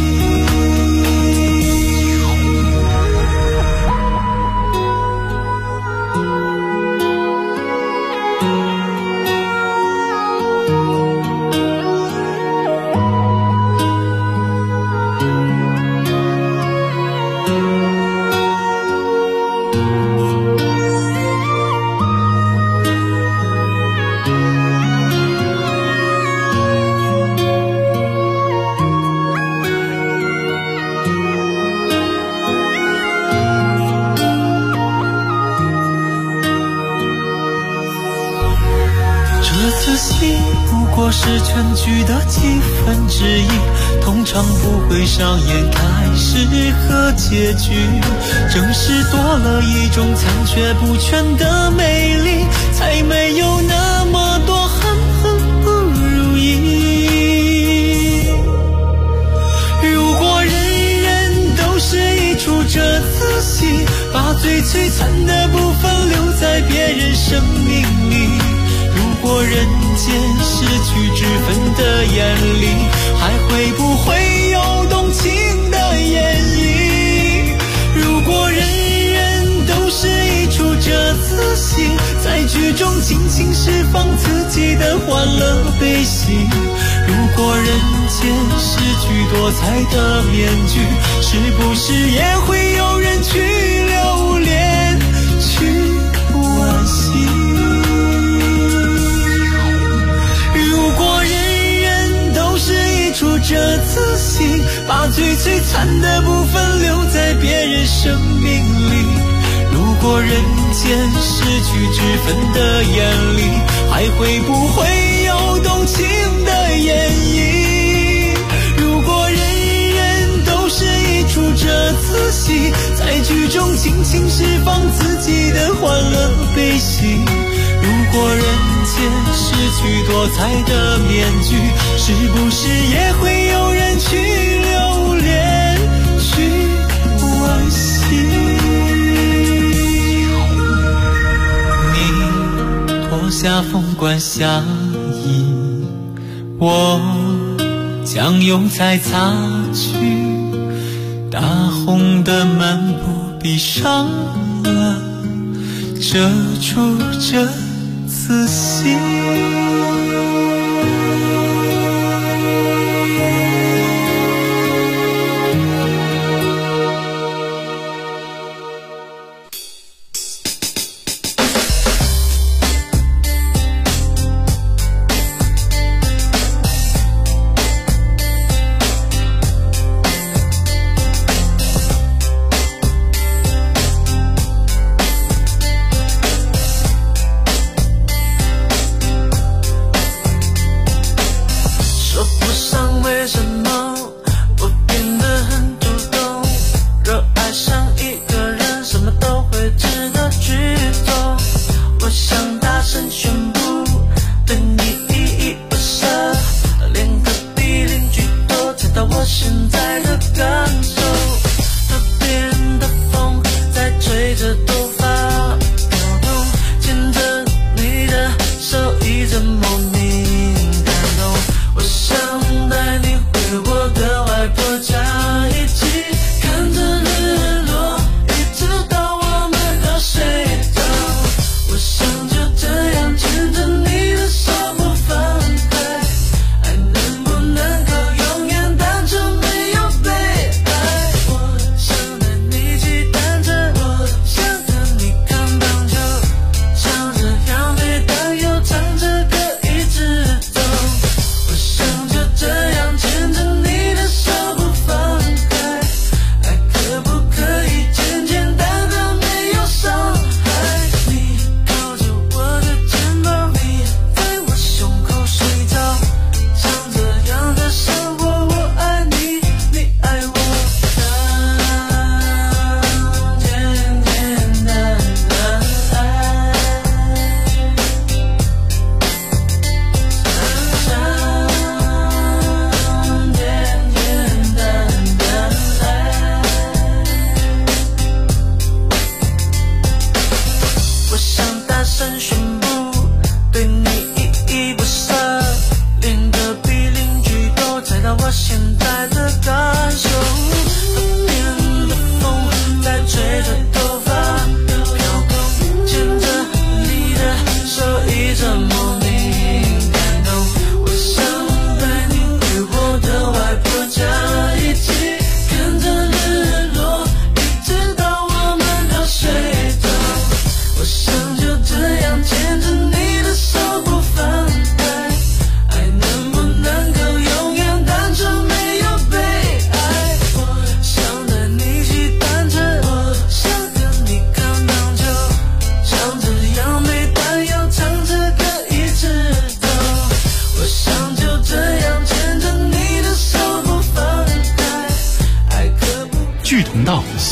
是全剧的几分之一，通常不会上演开始和结局。正是多了一种残缺不全的美丽，才没有那么多恨和不如意。如果人人都是一出这次戏，把最璀璨的部分留在别人生命里，如果人间失去之分的眼里，还会不会有动情的演绎？如果人人都是一出这次戏，在剧中尽情释放自己的欢乐悲喜。如果人间失去多彩的面具，是不是也会有人去留恋，去惋惜？这次戏把最璀璨的部分留在别人生命里，如果人间失去之分的眼里，还会不会有动情的演绎？如果人人都是一出这次戏，在剧中尽情释放自己的欢乐悲喜。如果人间失去多彩的面具，是不是也会有人去留恋，去惋惜？你脱下凤冠霞衣，我将油彩擦去，大红的漫步闭上了，遮住这自信。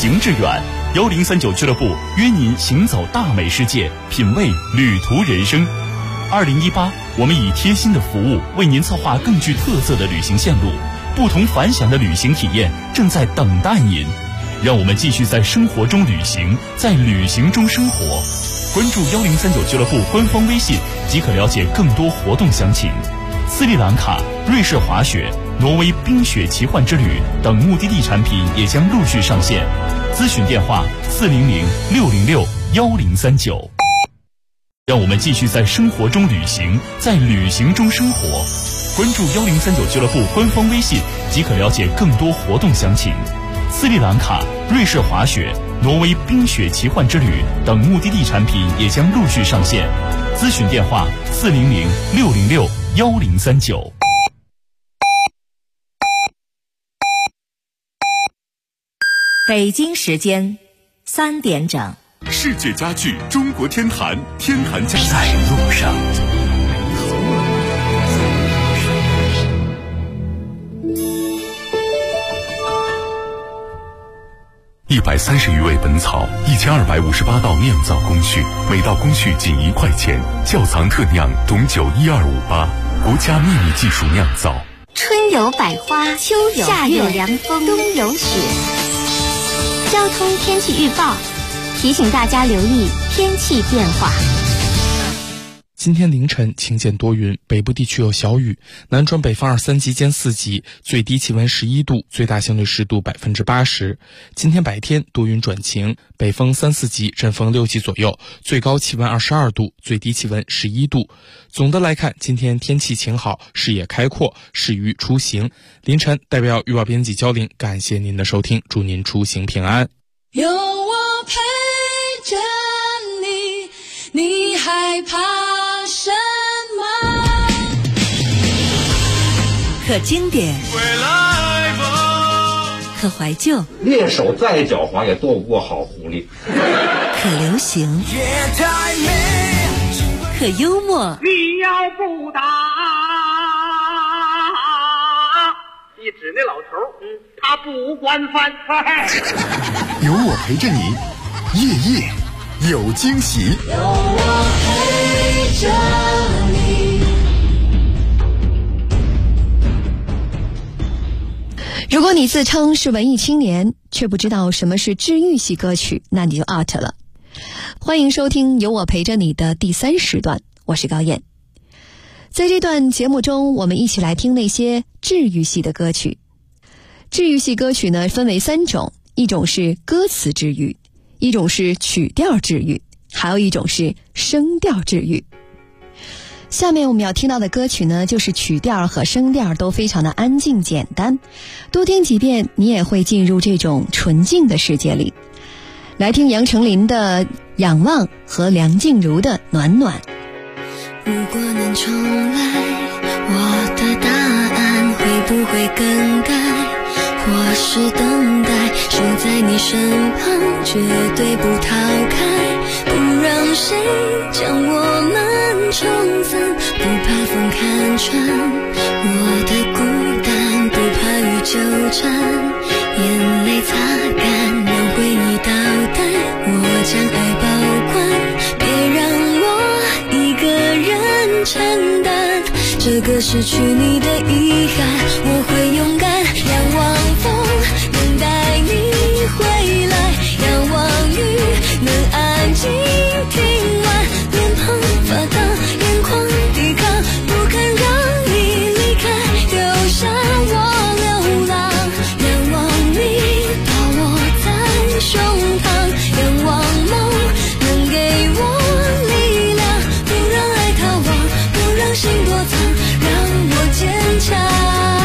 行致远。1039俱乐部约您行走大美世界，品味旅途人生。2018，我们以贴心的服务为您策划更具特色的旅行线路，不同凡响的旅行体验正在等待您。让我们继续在生活中旅行，在旅行中生活。关注1039俱乐部官方微信，即可了解更多活动详情。斯里兰卡、瑞士滑雪、挪威冰雪奇幻之旅等目的地产品也将陆续上线。咨询电话400-606-1039。让我们继续在生活中旅行，在旅行中生活。关注1039俱乐部官方微信，即可了解更多活动详情。斯里兰卡、瑞士滑雪、挪威冰雪奇幻之旅等目的地产品也将陆续上线。咨询电话400-606-1039。 北京时间3点整。 世界家具中国天坛，天坛家具在路上。 130余味本草，1258道酿造工序，每道工序仅1块钱。窖藏特酿董酒12588，国家秘密技术酿造。 春有百花，秋有夏有凉风，冬有雪。交通天气预报提醒大家留意天气变化。 今天凌晨晴间多云，北部地区有小雨，南转北风2、3级间4级，最低气温11度，最大相对湿度80%。今天白天多云转晴，北风3、4级，阵风6级左右，最高气温22度，最低气温11度。总的来看，今天天气晴好，视野开阔，适于出行。凌晨代表预报编辑焦玲，感谢您的收听，祝您出行平安。 有我陪着你，你害怕什么？ 可经典，可怀旧， 猎手再狡猾也斗不过好狐狸。 可流行，可幽默。 你要不打，一指那老头，他不管饭。 有我陪着你，夜夜有惊喜。 有我陪着你。 如果你自称是文艺青年，却不知道什么是治愈系歌曲，那你就 out 了。欢迎收听有我陪着你的第3时段，我是高燕。在这段节目中，我们一起来听那些治愈系的歌曲。治愈系歌曲呢，分为3种，一种是歌词治愈，一种是曲调治愈，还有一种是声调治愈。下面我们要听到的歌曲呢，就是曲调和声调都非常的安静简单，多听几遍你也会进入这种纯净的世界里。来听杨丞琳的《仰望》和梁静茹的《暖暖》。 如果能重来，我的答案会不会更改？或是等待，守在你身旁，绝对不逃开，不让谁将我们冲散，不怕风看穿我的孤单，不怕雨纠缠，眼泪擦干，让回忆倒带，我将爱保管，别让我一个人承担这个失去你的遗憾，我会勇敢仰望风，能带你回来，仰望雨，能安静听完，脸庞发烫，眼眶抵抗，不肯让你离开，丢下我流浪，仰望你抱我在胸膛，仰望梦能给我力量，不让爱逃亡，不让心躲藏，让我坚强。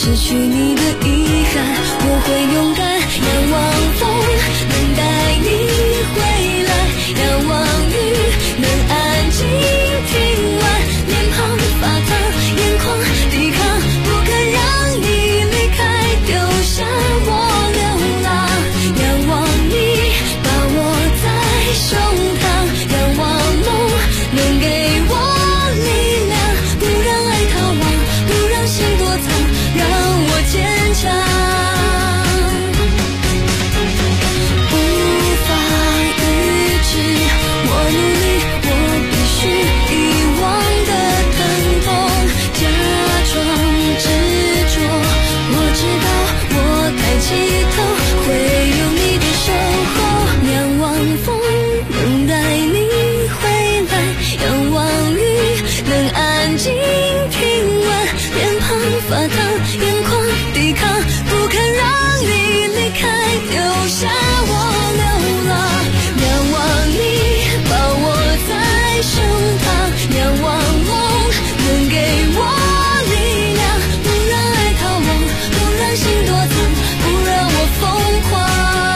失去你的遗憾，我会勇敢仰望风，能带你回来，仰望雨，能安静听完，脸庞发烫，眼眶抵抗，不肯让你离开，丢下我流浪。仰望你把我在胸膛，仰望梦能给我力量，不让爱逃亡，不让心躲藏，让我坚强。起头会有你的守候，仰望风能带你回来，仰望雨能安静听完，脸庞发烫，眼眶抵抗，不肯让你离开，丢下我流浪。仰望你把我在胸膛，仰望梦能给我力量，不让爱逃亡，不让心躲藏，不让我疯狂。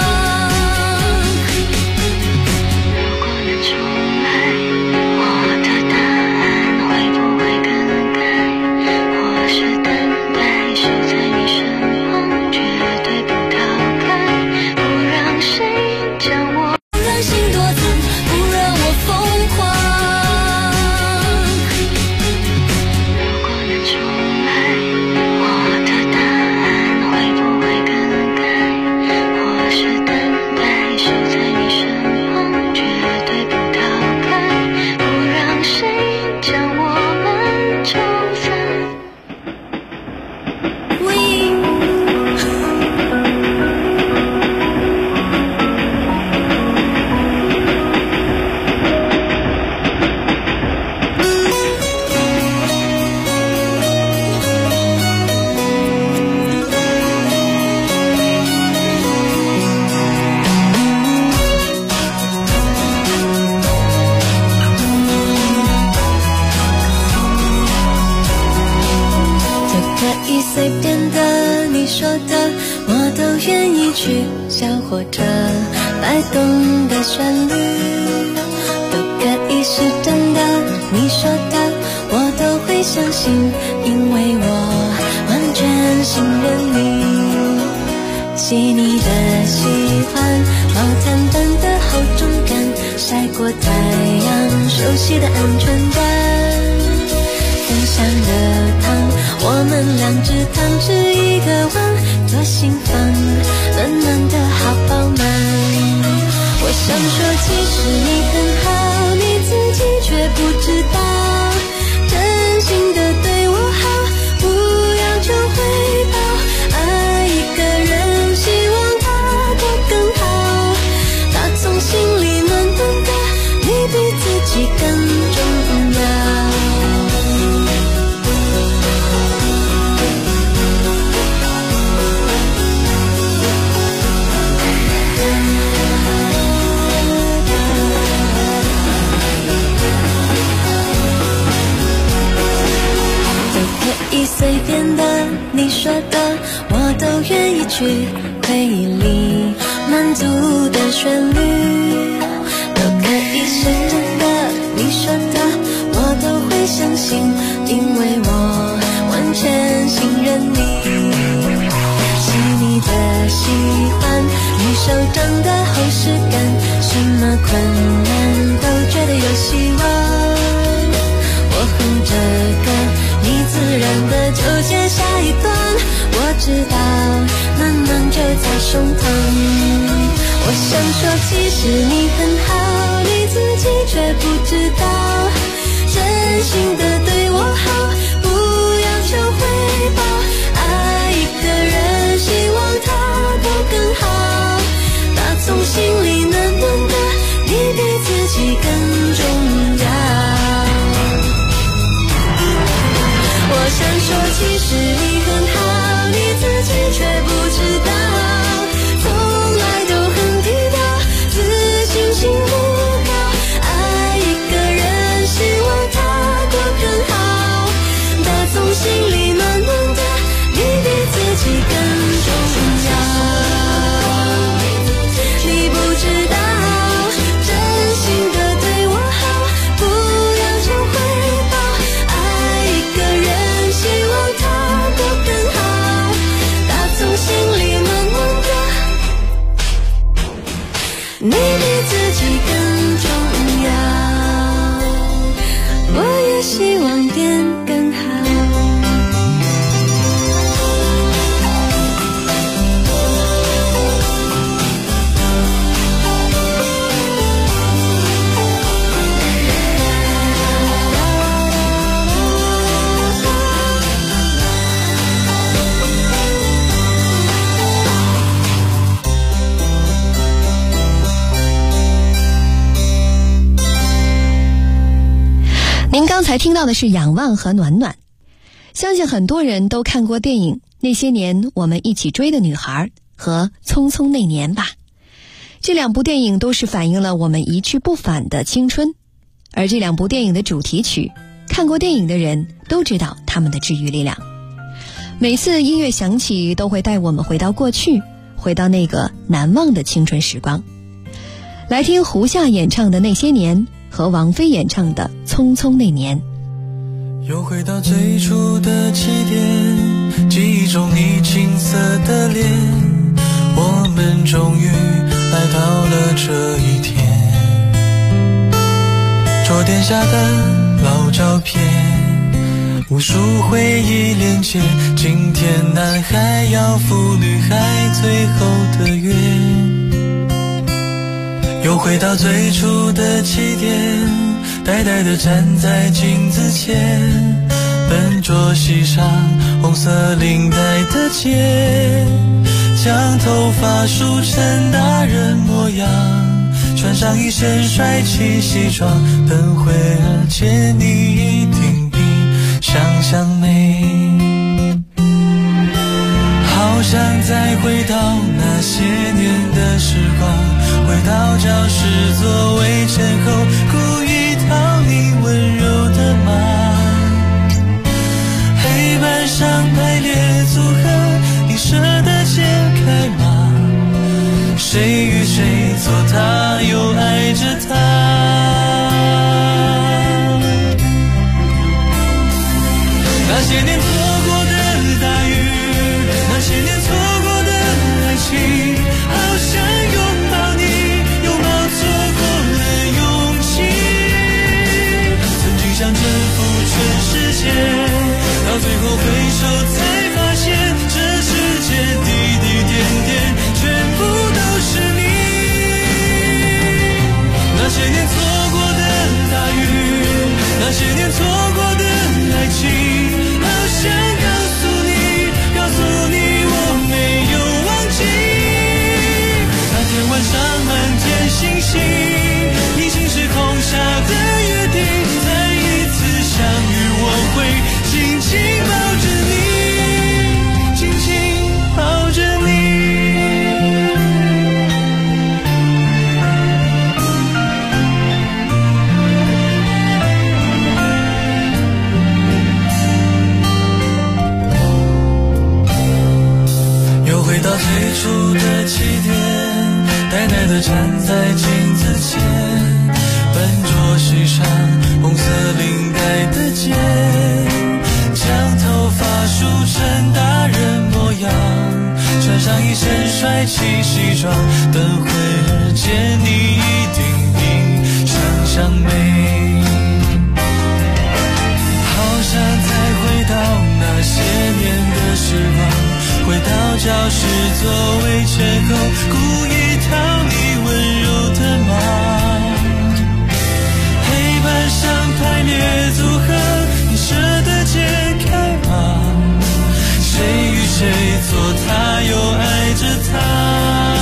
如果能重来，我的答案会不会更改？或是等待，守在你身旁，绝对不逃开，不让谁将我，不让心躲藏，不让我疯狂。如果能重来，我的答案会不会更改？或是等待，守在你身旁，绝对不逃开，不让谁将我们冲散。可以随便的，你说的我都愿意去，像火车摆动的旋律，都可以是真的，你说的我都会相信，因为我完全信任你。细腻的喜欢，毛毯般的厚重感，晒过太阳，熟悉的安全感，分享的糖，我们两只汤匙一个碗，多心房，暖暖的好饱满。我想说其实你很好，你自己却不知道，真心的对我好，不要求回报，爱一个人希望他过更好，打从心里暖暖的，你比自己更重要。随便的，你说的我都愿意去，回忆里满足的旋律，都可以是真的，你说的我都会相信，因为我完全信任你。细腻的喜欢，你手掌的厚实感，什么困难都觉得有希望。我哼着歌，你自然的就接下一段，我知道暖暖就在胸膛。我想说其实你很好，你自己却不知道，真心的对我好，不要求回报，爱一个人希望他过更好，打从心里暖暖的，你比自己更重要。我想说其实你很好，你自己却不知道，从来都很低调，自信心不高，爱一个人希望他过更才听到的是仰望和暖暖。相信很多人都看过电影《那些年我们一起追的女孩》和《匆匆那年》吧。这两部电影都是反映了我们一去不返的青春，而这两部电影的主题曲，看过电影的人都知道他们的治愈力量。每次音乐响起，都会带我们回到过去，回到那个难忘的青春时光。来听胡夏演唱的《那些年》和王菲演唱的《匆匆那年》。 又回到最初的起点，记忆中你青涩的脸，我们终于来到了这一天。桌垫下的老照片，无数回忆连接，今天男孩要赴女孩最后的约。又回到最初的起点，呆呆地站在镜子前，笨拙系上红色领带的结，将头发梳成大人模样，穿上一身帅气西装，等会儿见你一定比想象美。好想再回到那些年的时光，回到教室座位前后，故意讨你温柔的骂，黑板上排列组合，你舍得解开吗？谁与谁做他，又爱着他。那些年错过的大雨，那些年错过的爱情，好想拥抱你，拥抱错过的勇气。曾经想征服全世界，到最后回首才发现，这世界滴滴点点全部都是你。那些年错过的大雨，那些年错过的爱情，好想告诉你，告诉你我没有忘记。那天晚上满天星星，已经是空下的约定，再一次相遇我会紧紧抱着你，紧紧抱着你。又回到最初的起点，呆呆地站在镜子前，笨拙系上红色领带的结，将头发梳成大人模样，穿上一身帅气西装，等会儿见你一定比想象美。好想再回到那些年的时光，回到教室座位前后，故意讨你温柔的骂，黑板上排列组合，你舍得解开吗？谁与谁做他，又爱着他。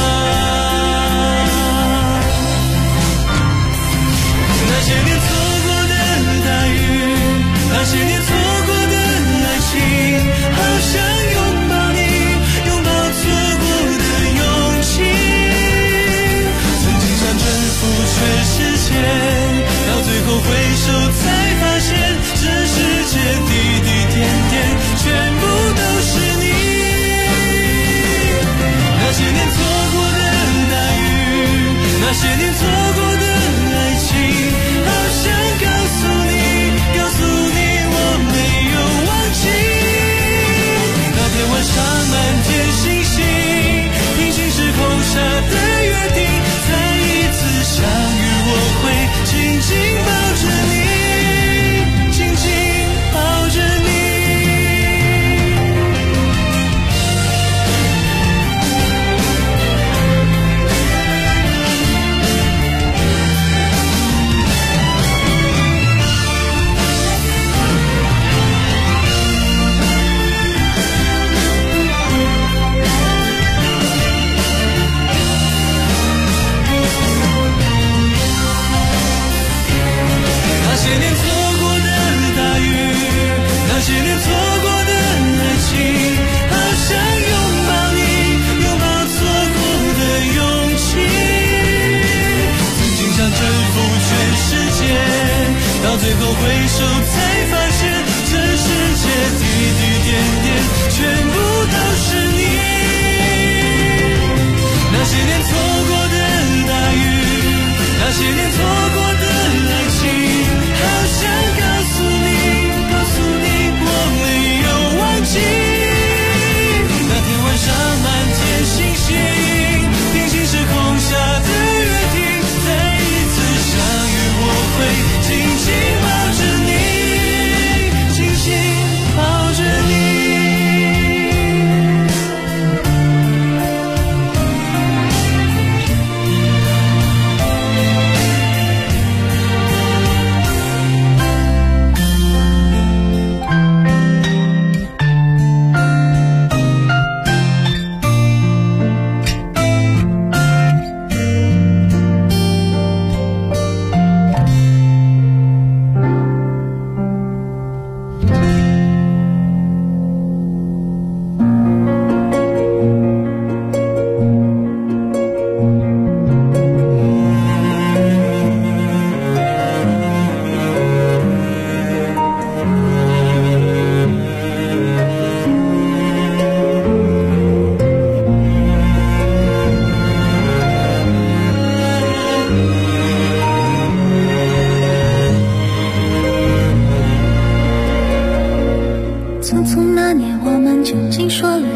那些年错过的大雨，那些年错过的爱情，好想拥抱你，拥抱错过的勇气。曾经想征服全世界，到最后回首才发现，这世界滴滴点点全部都是你。那些年错过的大雨，那些年错过的爱情，好想告诉你，告诉你我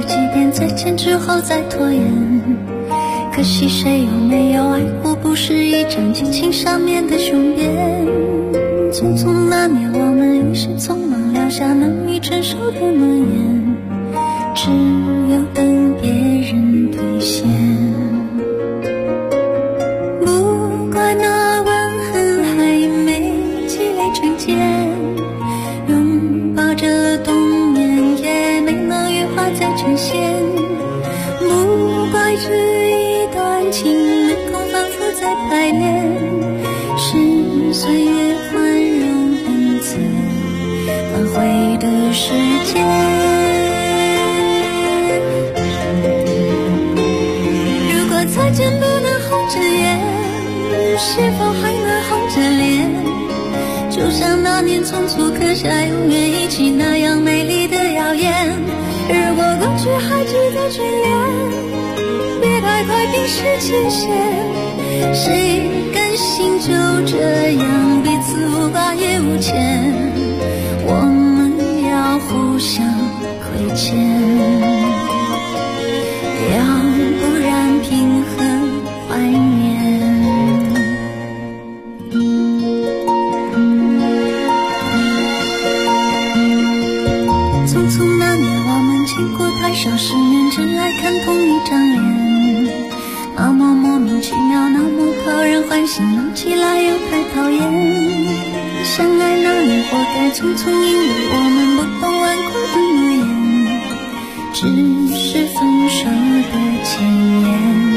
即便再见之后再拖延。可惜谁又没有爱过，不是一张激情上面的雄辩。匆匆那年，我们一时匆忙撂下难以承受的诺言，只有等别人兑现。不怪那吻痕还没积累成茧，拥抱着冬眠也没能羽化再成仙。不怪这一段情没空反复在排练，是岁月宽容恩赐挽回的时间。如果再见不能红着眼，是否还能红着脸？就像那年匆促刻下永远一起那样美丽的谣言。如果过去还值得眷恋，别太快冰释前嫌。谁甘心就这样彼此无挂也无牵？我们要互相亏欠，要不然凭何怀念？匆匆那年，我们见过太少世面，只爱看同一张脸，那么莫名其妙，那么讨人欢喜，闹起来又太讨厌。相爱那年活该匆匆，因为我们不懂顽固的诺言，只是分手的前言。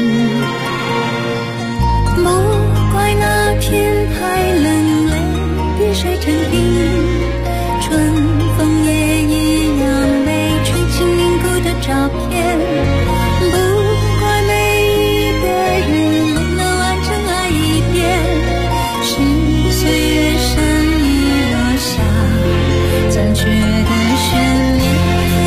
不怪那天太冷，泪滴水成冰，春风也一样被吹进凝固的照片。不怪每一个人能完整爱一遍，是岁月善意落下残缺的悬念。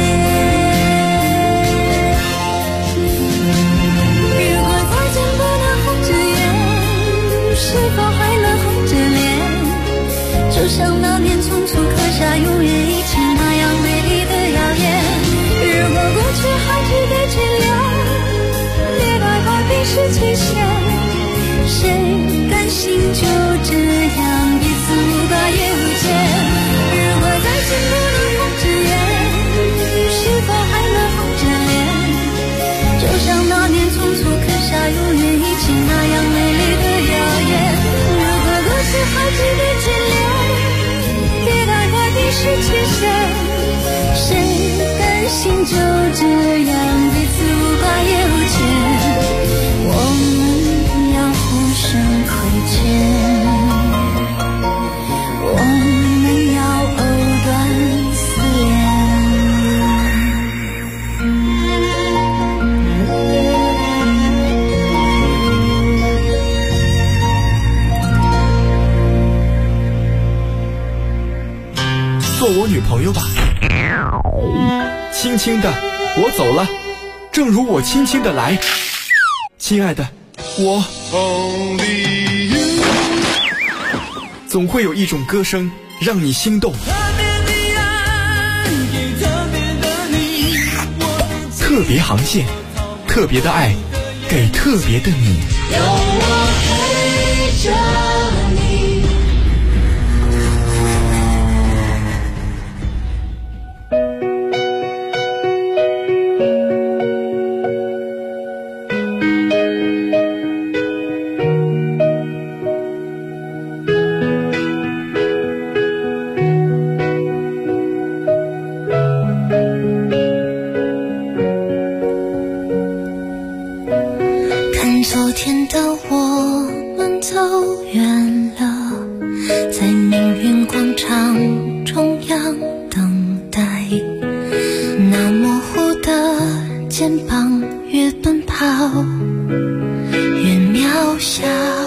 如果再见不能红着眼，是否还能红着脸？就像那年匆促刻下永远一起那样美丽的谣言。如果过去还值得眷恋，别太快冰释前嫌。谁甘心就这样彼此无挂也无牵？如果再见不能红着眼，是否还能红着脸？就像那年匆促刻下永远一起那样美丽的谣言。如果过去还值得眷恋，别太快冰释前嫌。谁甘心就这样彼此无挂也无牵？我们要互相亏欠，我们要藕断丝连。做我女朋友吧，轻轻的我走了，正如我轻轻的来。亲爱的，我总会有一种歌声让你心动，特别航线，特别的爱，给特别的你。 有我陪着你。 昨天的我们走远了，在命运广场中央等待，那模糊的肩膀越奔跑越渺小。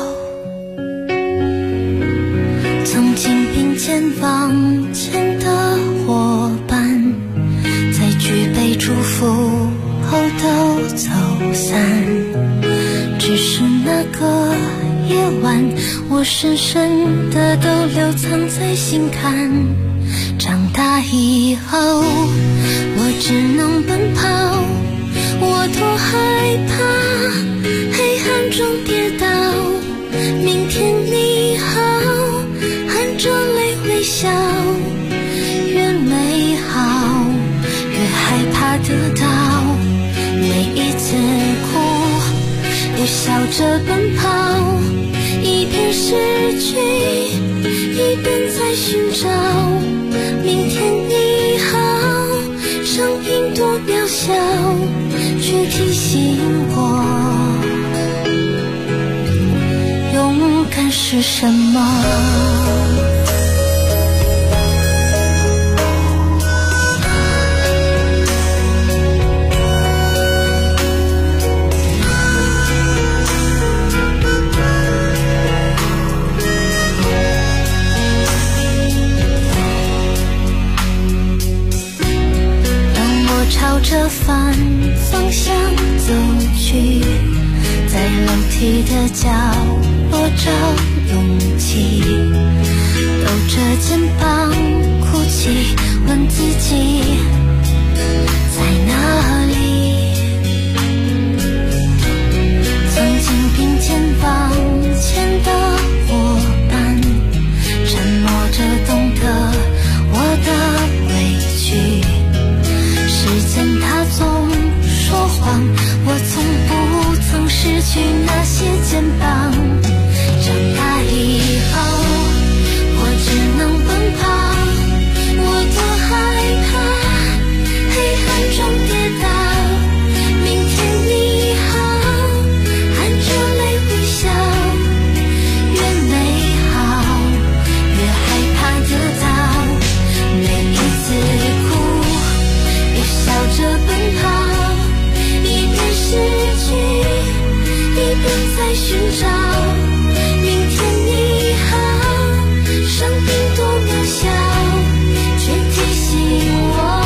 曾经并肩往前的伙伴，在举杯祝福后都走散，只是那个夜晚，我深深的都留藏在心坎。长大大以后，我只能奔跑，我多害怕黑暗中跌倒。明天你好，含着泪微笑，越美好越害怕得到。每一次哭也笑着奔跑，一边失去一边在寻找。明天你好，声音多渺小，却提醒我勇敢是什么。朝着反方向走去，在楼梯的角落找勇气，抖着肩膀哭泣，问自己在哪里。曾经并肩往前的伙伴，沉默着懂得我的委屈。时间它总说谎，我从不曾失去那些肩膀。长大以后，我只能奔跑，我多害怕黑暗中跌倒。明天你好，含着泪微笑，越美好越害怕得到。每一次哭笑着奔跑，一边失去一边在寻找。明天你好，生命多渺小，却提醒我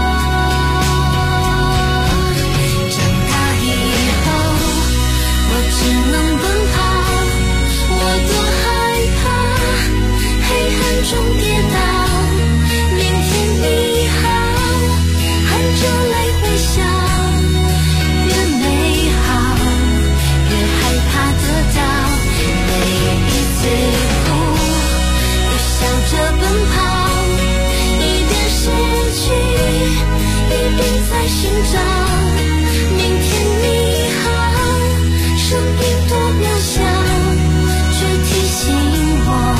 长大以后，我只能奔跑，我多害怕黑暗中跌倒。明天你好，含着泪微笑，越美好越害怕得到。每一次哭也笑着奔跑，一边失去一边在寻找。明天你好，生命多渺小，却提醒我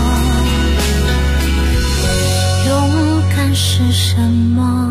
勇敢是什么。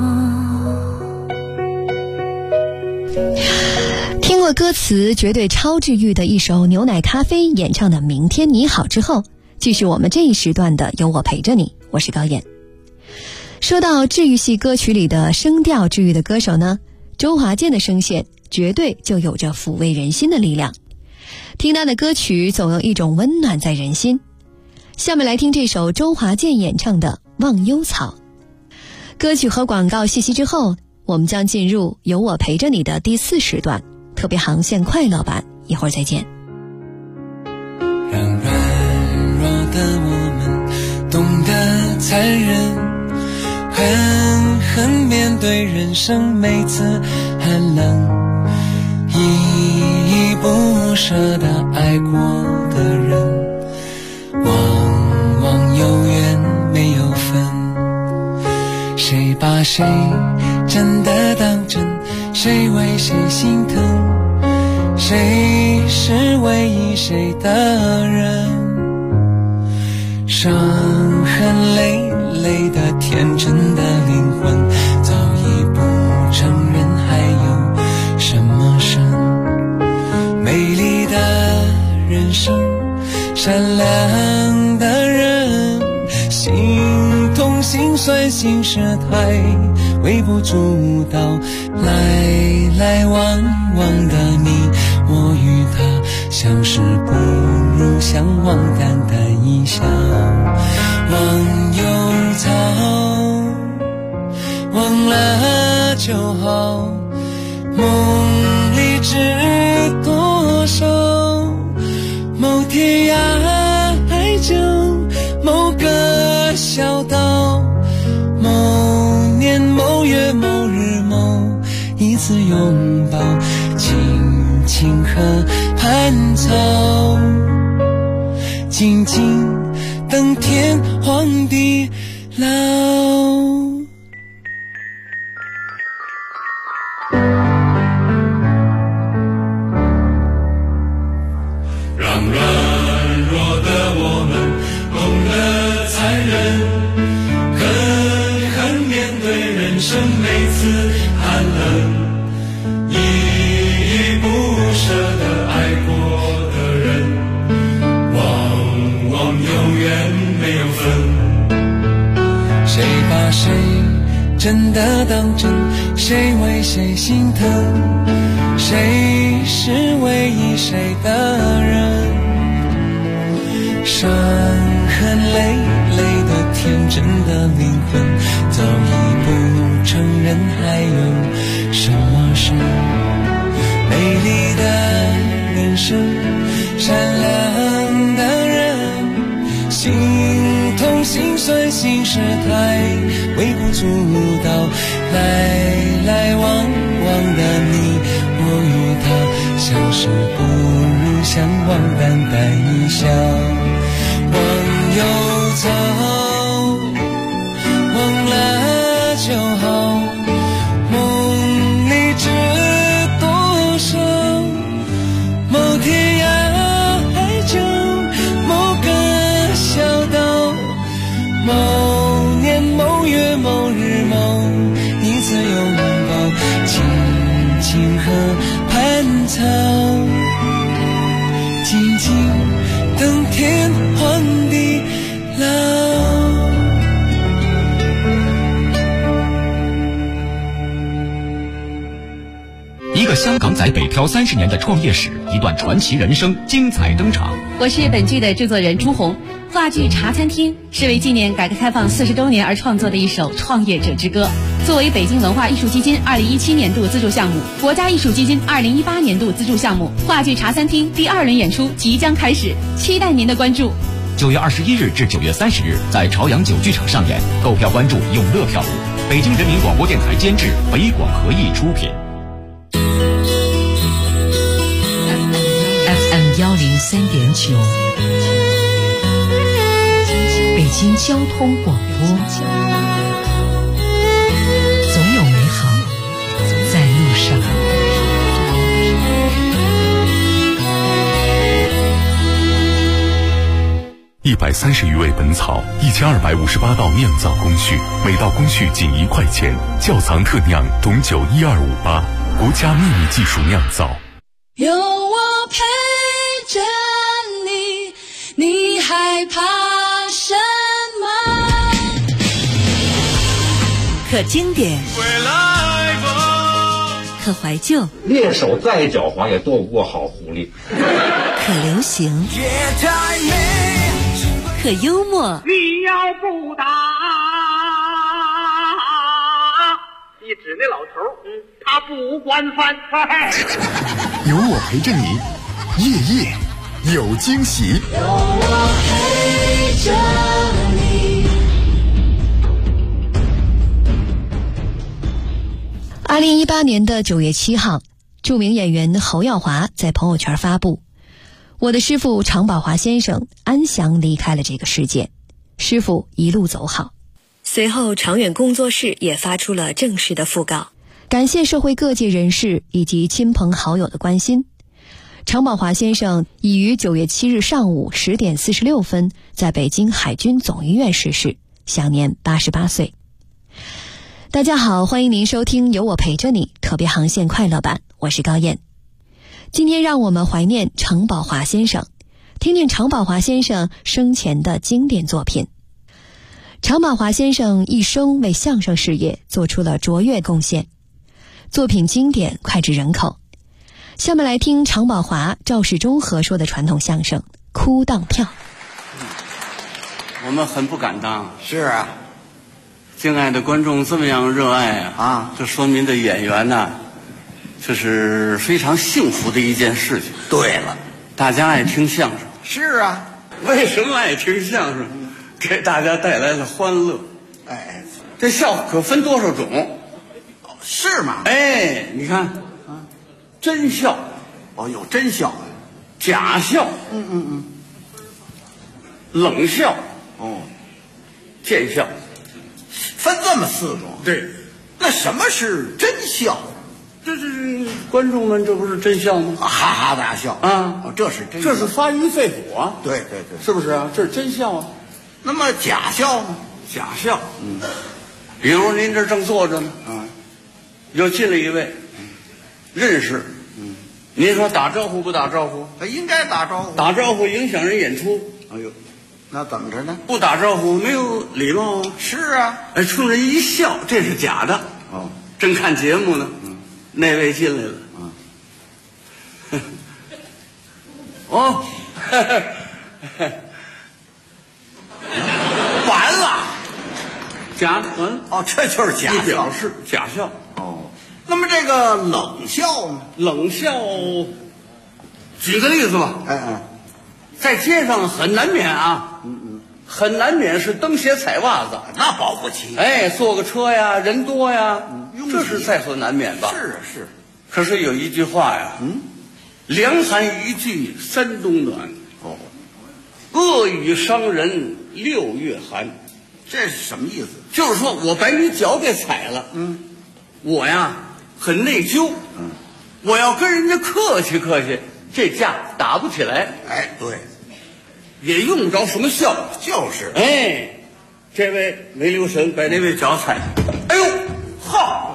听过歌词绝对超治愈的一首牛奶咖啡演唱的《明天你好》之后，继续我们这一时段的有我陪着你，我是高燕。说到治愈系歌曲里的声调治愈的歌手呢，周华健的声线绝对就有着抚慰人心的力量，听他的歌曲总有一种温暖在人心。下面来听这首周华健演唱的《忘忧草》。歌曲和广告信息之后，我们将进入有我陪着你的第4时段特别航线快乐版，一会儿再见。 让软弱的我们懂得残忍，狠狠面对人生每次寒冷，依依不舍地爱过的人，往往有缘没有分，谁把谁真的当真，谁为谁心疼，谁是唯一谁的人，伤痕累累的天真的灵魂，早已不承认还有什么神。美丽的人生，善良的人，心痛心酸心事太微不足道，来来往往的你我与他，相识不如相忘，淡淡一笑。忘忧草，忘了就好，梦里知多少，某天涯海角某个小岛， 次拥抱，青青河畔草，静静等天荒地老。 让软弱的我们懂得残忍，狠狠面对人生每次寒冷，依依不舍地爱过的人，往往永远没有分。谁把谁真的当真，谁为谁心疼，谁是唯一谁的人，伤痕累累的天真的灵魂，早已不承认还有什么是美丽的人生。善良的人，心痛心酸心事太微不足道，来来往往的你我与他，相识不如相忘，淡淡一笑，往游走，忘了就好，梦里知多少，某天涯海角，某个小岛，某年某月某日某一次拥抱，青青河畔草，静静等天荒地老。 一个香港仔北漂30年的创业史，一段传奇人生精彩登场。 我是本剧的制作人朱红。话剧《茶餐厅》是为纪念改革开放40周年而创作的一首创业者之歌。作为北京文化艺术基金2017年度资助项目、国家艺术基金2018年度资助项目，话剧《茶餐厅》第2轮演出即将开始，期待您的关注。 9月21日至9月30日，在朝阳9剧场上演。购票关注永乐票务。北京人民广播电台监制，北广合艺出品。 FM 103.9，北京交通广播。总有美好在路上。 130余味本草，1258道酿造工序，每道工序仅1块钱。窖藏特酿董酒12588，国家秘密技术酿造。 有我陪着你，你害怕什么？ 可经典，可怀旧， 猎手再狡猾也斗不过好狐狸。 可流行，可幽默。 你要不打，你指那老头他不惯犯。 有我陪着你，夜夜有惊喜。 有我陪着你。 2018年的9月7号，著名演员侯耀华在朋友圈发布：我的师父常宝华先生安详离开了这个世界，师父一路走好。随后长远工作室也发出了正式的讣告，感谢社会各界人士以及亲朋好友的关心。常宝华先生已于9月7日上午10点46分在北京海军总医院逝世，享年88岁。大家好，欢迎您收听有我陪着你特别航线快乐版，我是高燕。今天让我们怀念常宝华先生，听听常宝华先生生前的经典作品。常宝华先生一生为相声事业做出了卓越贡献，作品经典脍炙人口。下面来听常宝华、赵世忠合说的传统相声《哭当票》。 我们很不敢当。 是啊， 敬爱的观众这么样热爱啊，这说明这演员呢，这是非常幸福的一件事情。 对了， 大家爱听相声。 是啊， 为什么爱听相声？给大家带来了欢乐。 哎， 这笑可分多少种？ 是吗？ 哎，你看，真笑， 哦，有真笑， 假笑，冷笑， 哦， 见笑， 分这么4种。 对， 那什么是真笑？ 这观众们这不是真笑吗？ 哈哈大笑啊！ 这是真笑， 这是发于肺腑啊！ 对， 是不是啊？这是真笑啊！ 那么假笑呢？ 假笑，比如您这正坐着呢，又进来一位，认识，您说打招呼不打招呼？ 应该打招呼。 打招呼影响人演出。 哎呦，那怎么着呢？ 不打招呼没有礼貌啊。 是啊， 哎，冲人一笑，这是假的。 哦， 正看节目呢，那位进来了。哦， 完了， 假的，完了。 哦，这就是假笑， 表示假笑。 哦，那么这个冷笑呢？ 冷笑，举个例子吧。在街上很难免啊，很难免是蹬鞋踩袜子， 那保不齐。 哎，坐个车呀，人多呀，这是在所难免吧？ 是。 可是有一句话呀，凉寒一句山冬暖，恶语伤人6月寒。 这是什么意思？ 就是说我把你脚给踩了，我呀很内疚，我要跟人家客气客气，这架打不起来。 哎，对， 也用不着什么笑， 就是。 哎，这位没留神把那位脚踩，哎呦，好，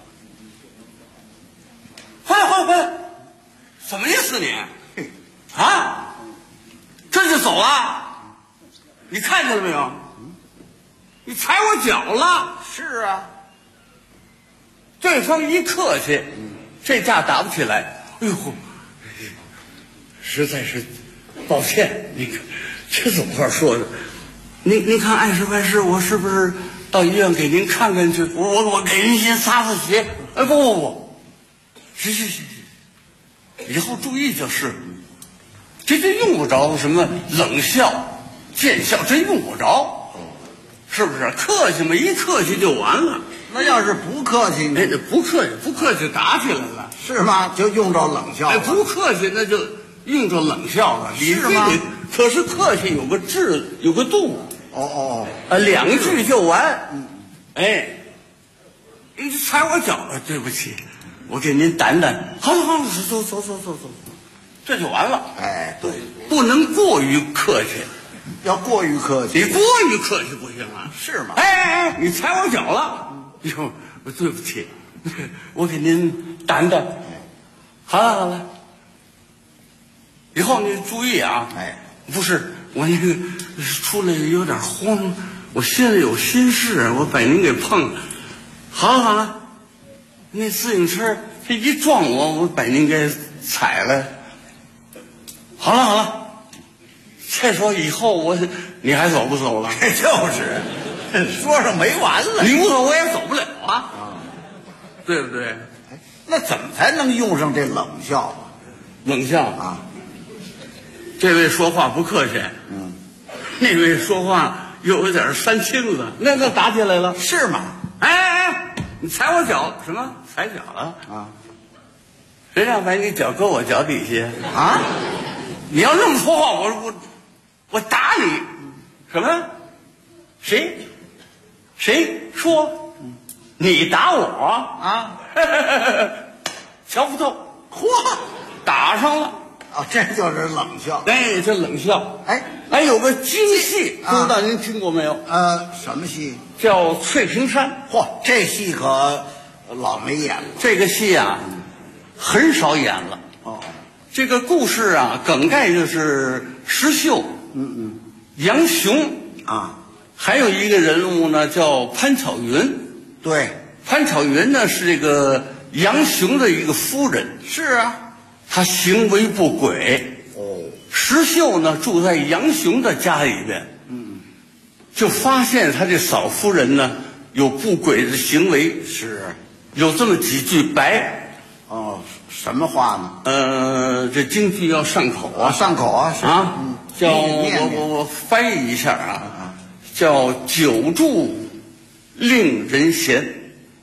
回来，什么意思你？啊，这就走了？你看见了没有？你踩我脚了。 是啊， 对方一客气，这架打不起来。哎呦，实在是抱歉。你看这怎么话说的？您看碍事办事，我是不是到医院给您看看去？我给您先擦鞋。哎，不，行，以后注意就是，这用不着什么冷笑、见笑，真用不着，是不是？客气嘛，一客气就完了。 那要是不客气呢？ 不客气打起来了， 是吗？就用着冷笑。 哎，不客气那就用着冷笑了， 是吗？ 可是客气有个质，有个度。2句就完。哎，你踩我脚了，对不起，我给您掸掸。好，走，这就完了。 哎，对， 不能过于客气。 要过于客气， 你过于客气不行啊。 是吗？ 哎，你踩我脚了，哟，对不起，我给您掸掸。好了，以后你注意啊。 哎， 不是我那个出来有点慌，我心里有心事，我把您给碰了。好了，那自行车这一撞我把您给踩了。好了。再说以后你还走不走了？ 就是说上没完了。 你不走我也走不了啊，对不对？ 那怎么才能用上这冷笑啊？ 冷笑啊！这位说话不客气，那位说话又有点煽情了，那打起来了， 是吗？ 哎，你踩我脚什么？踩脚了啊？谁让把你脚搁我脚底下啊？ 你要这么说话，我打你！什么？谁说？你打我啊？瞧不透，嚯，打上了啊！这就是冷笑。 哎，这冷笑。哎，有个京戏，不知道您听过没有？ 什么戏？ 叫《翠屏山》。 嚯，这戏可老没演了。 这个戏啊，很少演了。这个故事啊，梗概就是石秀，杨雄啊， 还有一个人物呢叫潘巧云。 对， 潘巧云呢是这个杨雄的一个夫人。 是啊， 她行为不轨。石秀呢住在杨雄的家里边，就发现他这嫂夫人呢有不轨的行为。 是， 有这么几句白。 什么话呢？这京剧要上口啊， 上口啊， 叫我翻译一下啊，叫久住令人闲，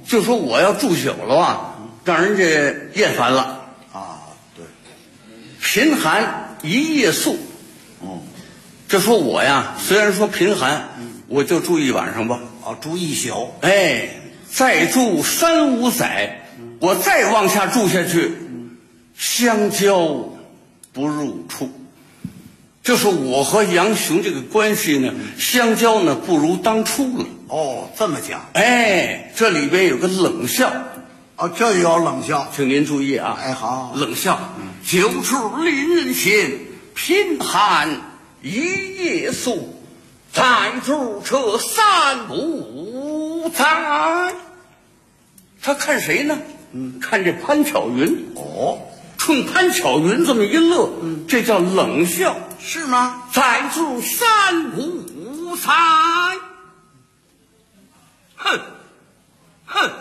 就说我要住宿了啊，让人家厌烦了啊。对， 贫寒一夜宿。这说我呀，虽然说贫寒，我就住一晚上吧。 住一宿。 哎，再住3、5载，我再往下住下去，相交不入处。就是我和杨雄这个关系呢，相交呢不如当初了。 这么讲。 哎，这里边有个冷笑。 这有冷笑， 请您注意啊。 哎，好， 冷笑。久处邻人心，贫寒一夜宿，再住这3、5载。他看谁呢？看这潘巧云。冲潘巧云这么一乐，这叫冷笑， 是吗？ 再住3、5载。哼，哼。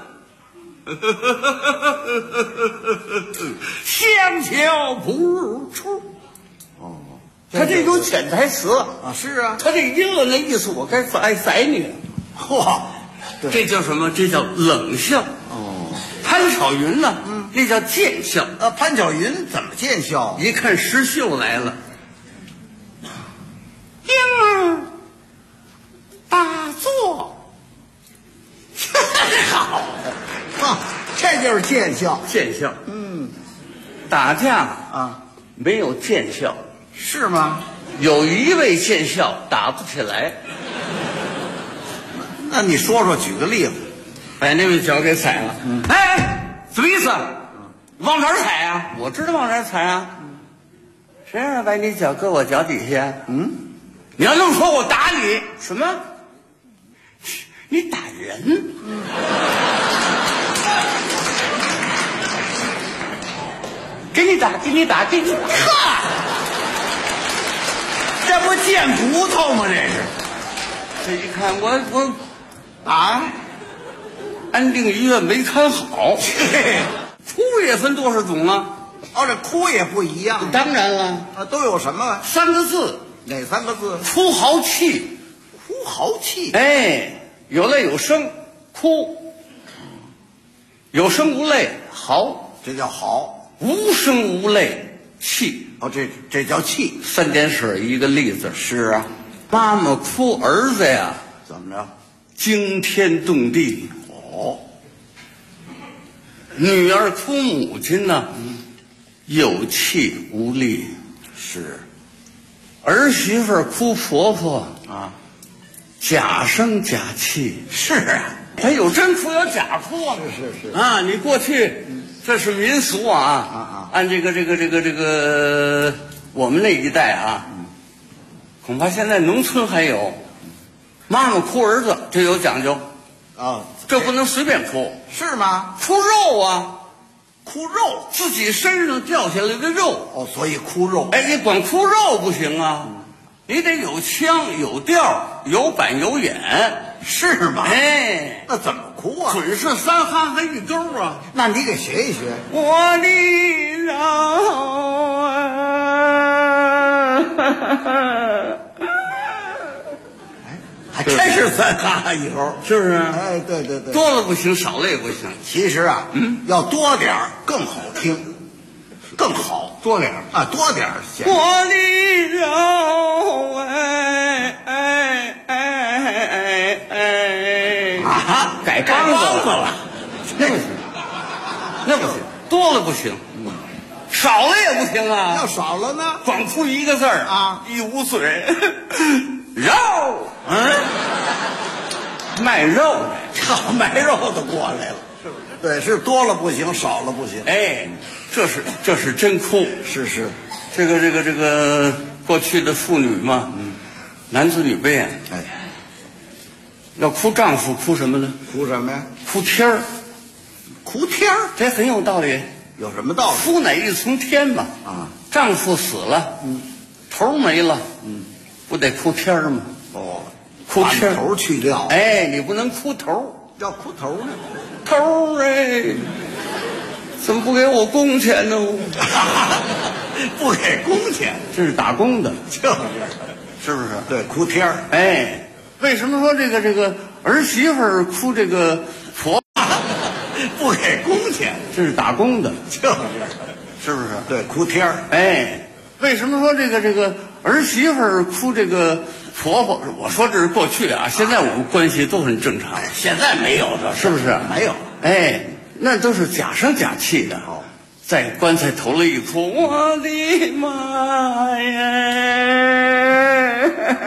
相交不入处。他这有潜台词啊，是啊， 他这音了那意思，我该宰你了。嚯，这叫什么？这叫冷笑。潘巧云呢？那叫贱笑。 潘巧云怎么贱笑？ 一看石秀来了，婴儿打坐。 好，这就是贱笑。 贱笑。打架啊，没有贱笑。 是吗？ 有一位见笑打不起来。 那你说说，举个例子。 把那位脚给踩了。哎，什么意思？往哪儿踩啊？我知道往哪儿踩啊。谁让把你脚搁我脚底下？你要这么说，我打你。什么？你打人？给你打，给你打，给你打！ 哈！这不贱骨头吗？这是。 这一看，我安定医院没看好。哭也分多少种啊？ 这哭也不一样。 当然了。 都有什么 ？3个字。 哪3个字？ 哭嚎泣。 哭嚎泣。 哎，有泪有声，哭；有声无泪，嚎。 这叫嚎。 无声无泪，泣。 这叫泣。 3点水一个例子。是啊，妈妈哭儿子呀， 怎么着？ 惊天动地。女儿哭母亲呢，有气无力。 是。 儿媳妇哭婆婆啊，假声假气。 是啊， 他有真哭有假哭啊。 是啊，你过去这是民俗啊，按这个我们那一代啊，恐怕现在农村还有，妈妈哭儿子这有讲究啊， 这不能随便哭。 是吗？ 哭肉啊， 哭肉， 自己身上掉下来的肉。 所以哭肉。 哎，你光哭肉不行啊，你得有腔有调，有板有眼。 是吗？ 哎， 那怎么哭啊？ 准是3哈哈一勾啊。 那你给学一学。 我的肉还真是3哈哈一勾， 是不是？ 哎，对， 多了不行，少了也不行。 其实啊，要多点儿更好听，更好， 多点啊，多点儿。 我的肉改梆子了，那不行，那不行，多了不行，少了也不行啊。 要少了呢， 光出一个字儿啊， 一捂嘴，肉，卖肉的， 卖肉的过来了，是不是？对，是多了不行，少了不行。 哎，这是真哭。 是， 这个过去的妇女嘛，男子女悲啊。 哎， 要哭丈夫，哭什么呢？ 哭什么呀？ 哭天儿。 哭天儿， 这很有道理。 有什么道理？ 哭乃一从天嘛。啊，丈夫死了，头没了，不得哭天儿吗？哭天头去掉。 哎，你不能哭头， 要哭头呢。 头哎，怎么不给我工钱呢？ 不给工钱， 这是打工的， 是不是？ 对，哭天儿。哎，为什么说这个儿媳妇哭这个婆？ 不给工钱， 这是打工的， 是不是？ 对，哭天儿。 哎，为什么说这个儿媳妇哭这个婆婆？我说这是过去啊，现在我们关系都很正常。 现在没有这， 是不是？ 没有。 哎，那都是假声假气的。在棺材头了一哭，我的妈呀！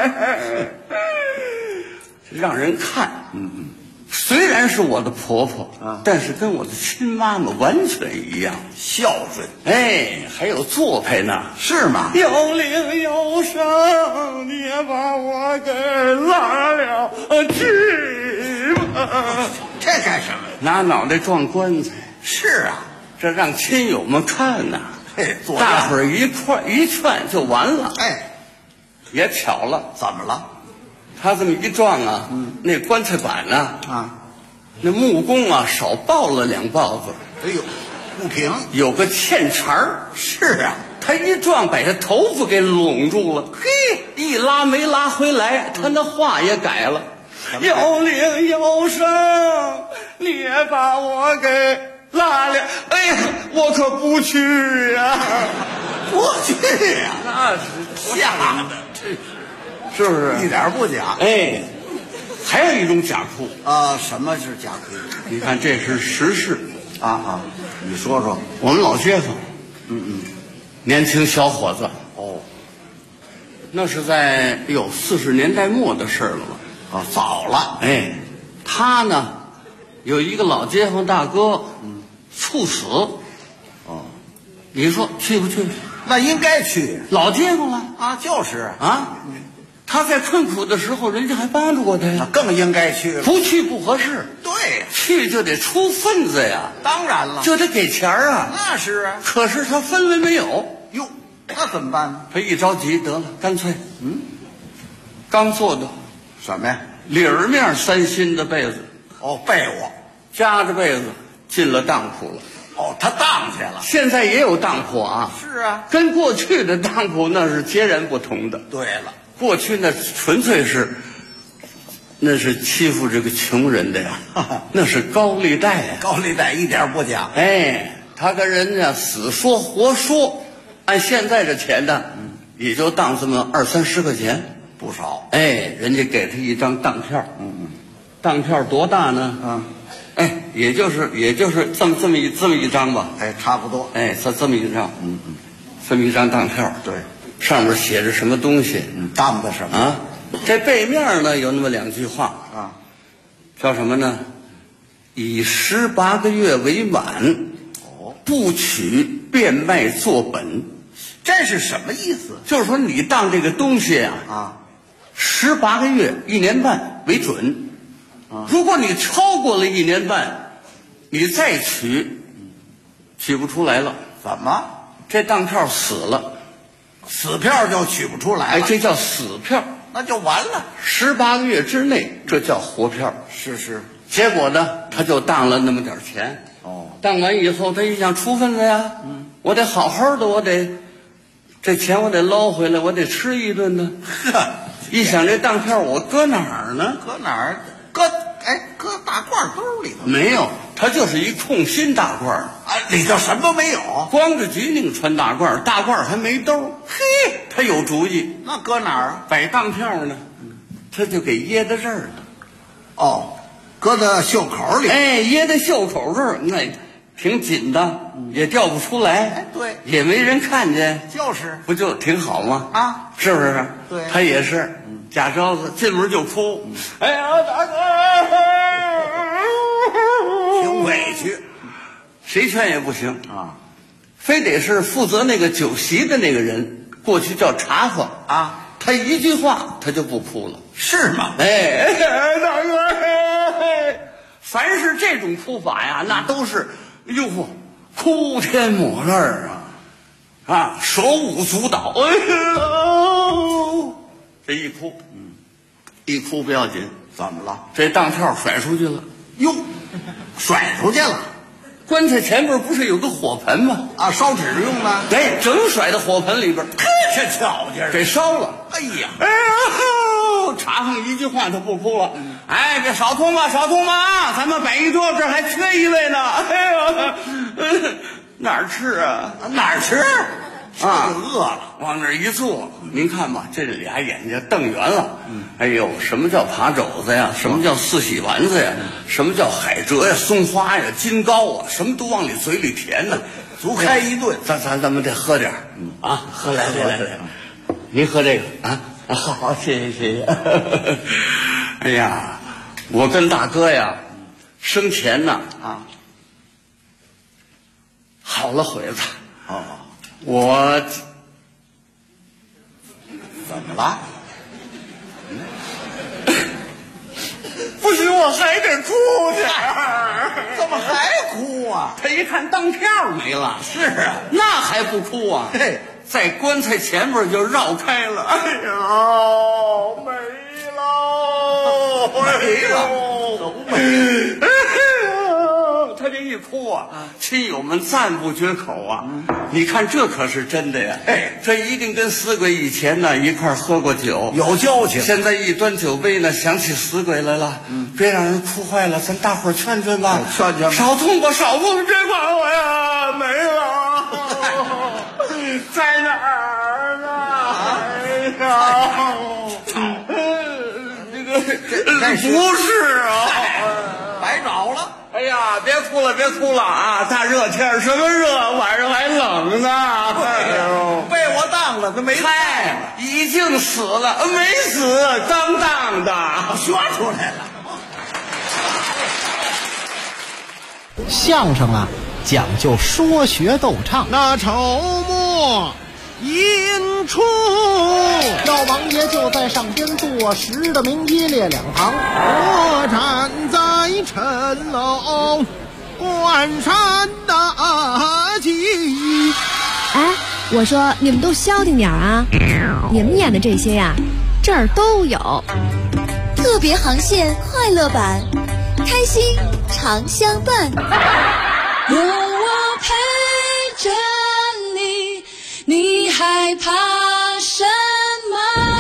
让人看，虽然是我的婆婆但是跟我的亲妈妈完全一样， 孝顺。 哎，还有做派呢， 是吗？ 有灵有声，你也把我给拉了去吧。 这干什么？ 拿脑袋撞棺材。 是啊。 这让亲友们看呐， 大伙儿一劝就完了。 哎， 也巧了， 怎么了？ 他这么一撞啊，那棺材板呢那木工啊少抱了2抱子。 哎呦，不平， 有个欠茬儿。 是啊， 他一撞把他头发给拢住了，嘿，一拉没拉回来，他那话也改了。有灵有声，你也把我给拉了，哎呀，我可不去呀！ 不去呀， 那是吓的， 是不是？ 一点不假。 哎，还有一种假哭啊，什么是假哭？ 你看，这是实事啊，你说说。 我们老街坊，年轻小伙子，那是在40年代末的事了吧？ 啊，早了。 哎，他呢有一个老街坊大哥，猝死。你说去不去？ 那应该去， 老街坊了啊，就是啊。他在困苦的时候，人家还帮助过他呀， 更应该去了。 不去不合适。 对， 去就得出份子呀。 当然了， 就得给钱啊。 那是啊。 可是他分文没有。 哟，那怎么办呢？ 他一着急，得了，干脆，刚做的什么呀？ 里儿面3新的被子。 被窝， 夹着被子进了当铺了。 他当去了。 现在也有当铺啊。 是啊， 跟过去的当铺那是截然不同的。 对了， 过去那纯粹是，那是欺负这个穷人的呀，那是高利贷呀。 高利贷一点不假。 哎，他跟人家死说活说，按现在这钱呢，也就当这么20-30块钱， 不少。 哎，人家给他一张当票，当票多大呢？哎，也就是这么一张吧。 哎，差不多。 哎，这么一张，这么一张当票。 对， 上面写着什么东西？ 当的什么啊？这背面呢有那么2句话啊， 叫什么呢？以18个月为满，不取变卖作本。 这是什么意思？ 就是说你当这个东西18个月1年半为准。如果你超过了1年半，你再取不出来了。 怎么？ 这当票死了， 死票就取不出来了。 哎，这叫死票， 那就完了。 18个月之内，这叫活票。 是。 结果呢，他就当了那么点钱。当完以后，他一想出份子呀，我得好好的，这钱我得捞回来，我得吃一顿呢。一想这当票我搁哪儿呢？ 搁哪儿？搁大褂兜里头。 没有，它就是一空心大褂里头什么没有， 光着脊领穿大褂，大褂还没兜。嘿，他有主意。 那搁哪儿啊？ 摆当票呢，他就给掖在这儿了。 搁在袖口里。 哎，掖在袖口这儿，那挺紧的，也掉不出来。 哎，对， 也没人看见， 就是不就挺好吗？ 啊， 是不是？ 对， 他也是。假招子进门就哭，哎呀，大哥， 挺委屈， 谁劝也不行啊，非得是负责那个酒席的那个人，过去叫茶夫啊， 他一句话他就不哭了， 是吗？ 哎，大哥，凡是这种哭法呀，那都是，哎呦嚯，哭天抹泪啊，手舞足蹈，哎呦。这一哭，一哭不要紧， 怎么了？ 这当票甩出去了， 哟，甩出去了。 棺材前边不是有个火盆吗？ 烧纸用的。 对，正甩到火盆里边， 这巧劲儿， 给烧了。 哎呀， 茶房一句话他不哭了。 哎，这少通吧，少通吧啊！咱们摆一桌，这还缺一位呢。哎呦，哪儿吃啊？ 哪儿吃？ 啊， 饿了， 往那儿一坐，您看吧，这俩眼睛瞪圆了。哎呦，什么叫扒肘子呀？什么叫四喜丸子呀？什么叫海蜇呀、松花呀、金糕啊？什么都往你嘴里填呢， 足开一顿。 咱们得喝点啊，喝来。您喝这个啊？好，谢谢。哎呀，我跟大哥呀，生前呢好了会子。 哦， 我怎么了？ 不行，我还得哭去。 怎么还哭啊？ 他一看当票没了， 是啊， 那还不哭啊？ 嘿， 在棺材前面就绕开了。哎呀，没了， 都没了。 他这一哭啊，亲友们赞不绝口啊！你看这可是真的呀！ 哎， 这一定跟死鬼以前呢一块喝过酒， 有交情。 现在一端酒杯呢，想起死鬼来了。别让人哭坏了，咱大伙儿劝劝吧， 劝劝吧。 少痛吧，少痛，别管我呀，没了，在哪儿呢？哎呀，这个不是啊， 白找了。 哎呀，别哭了啊！大热天什么热，晚上还冷呢。哎呦， 被我当了，他没嗨，已经死了，没死，刚当的， 说出来了。 相声啊，讲究说学逗唱。 那筹末引出， 老王爷就在上边坐实的明一列两旁， 我站在城楼关山大吉。 哎，我说你们都消停点啊！你们演的这些呀，这儿都有。 特别航线快乐版，开心常相伴。 有我陪着你，你害怕什么？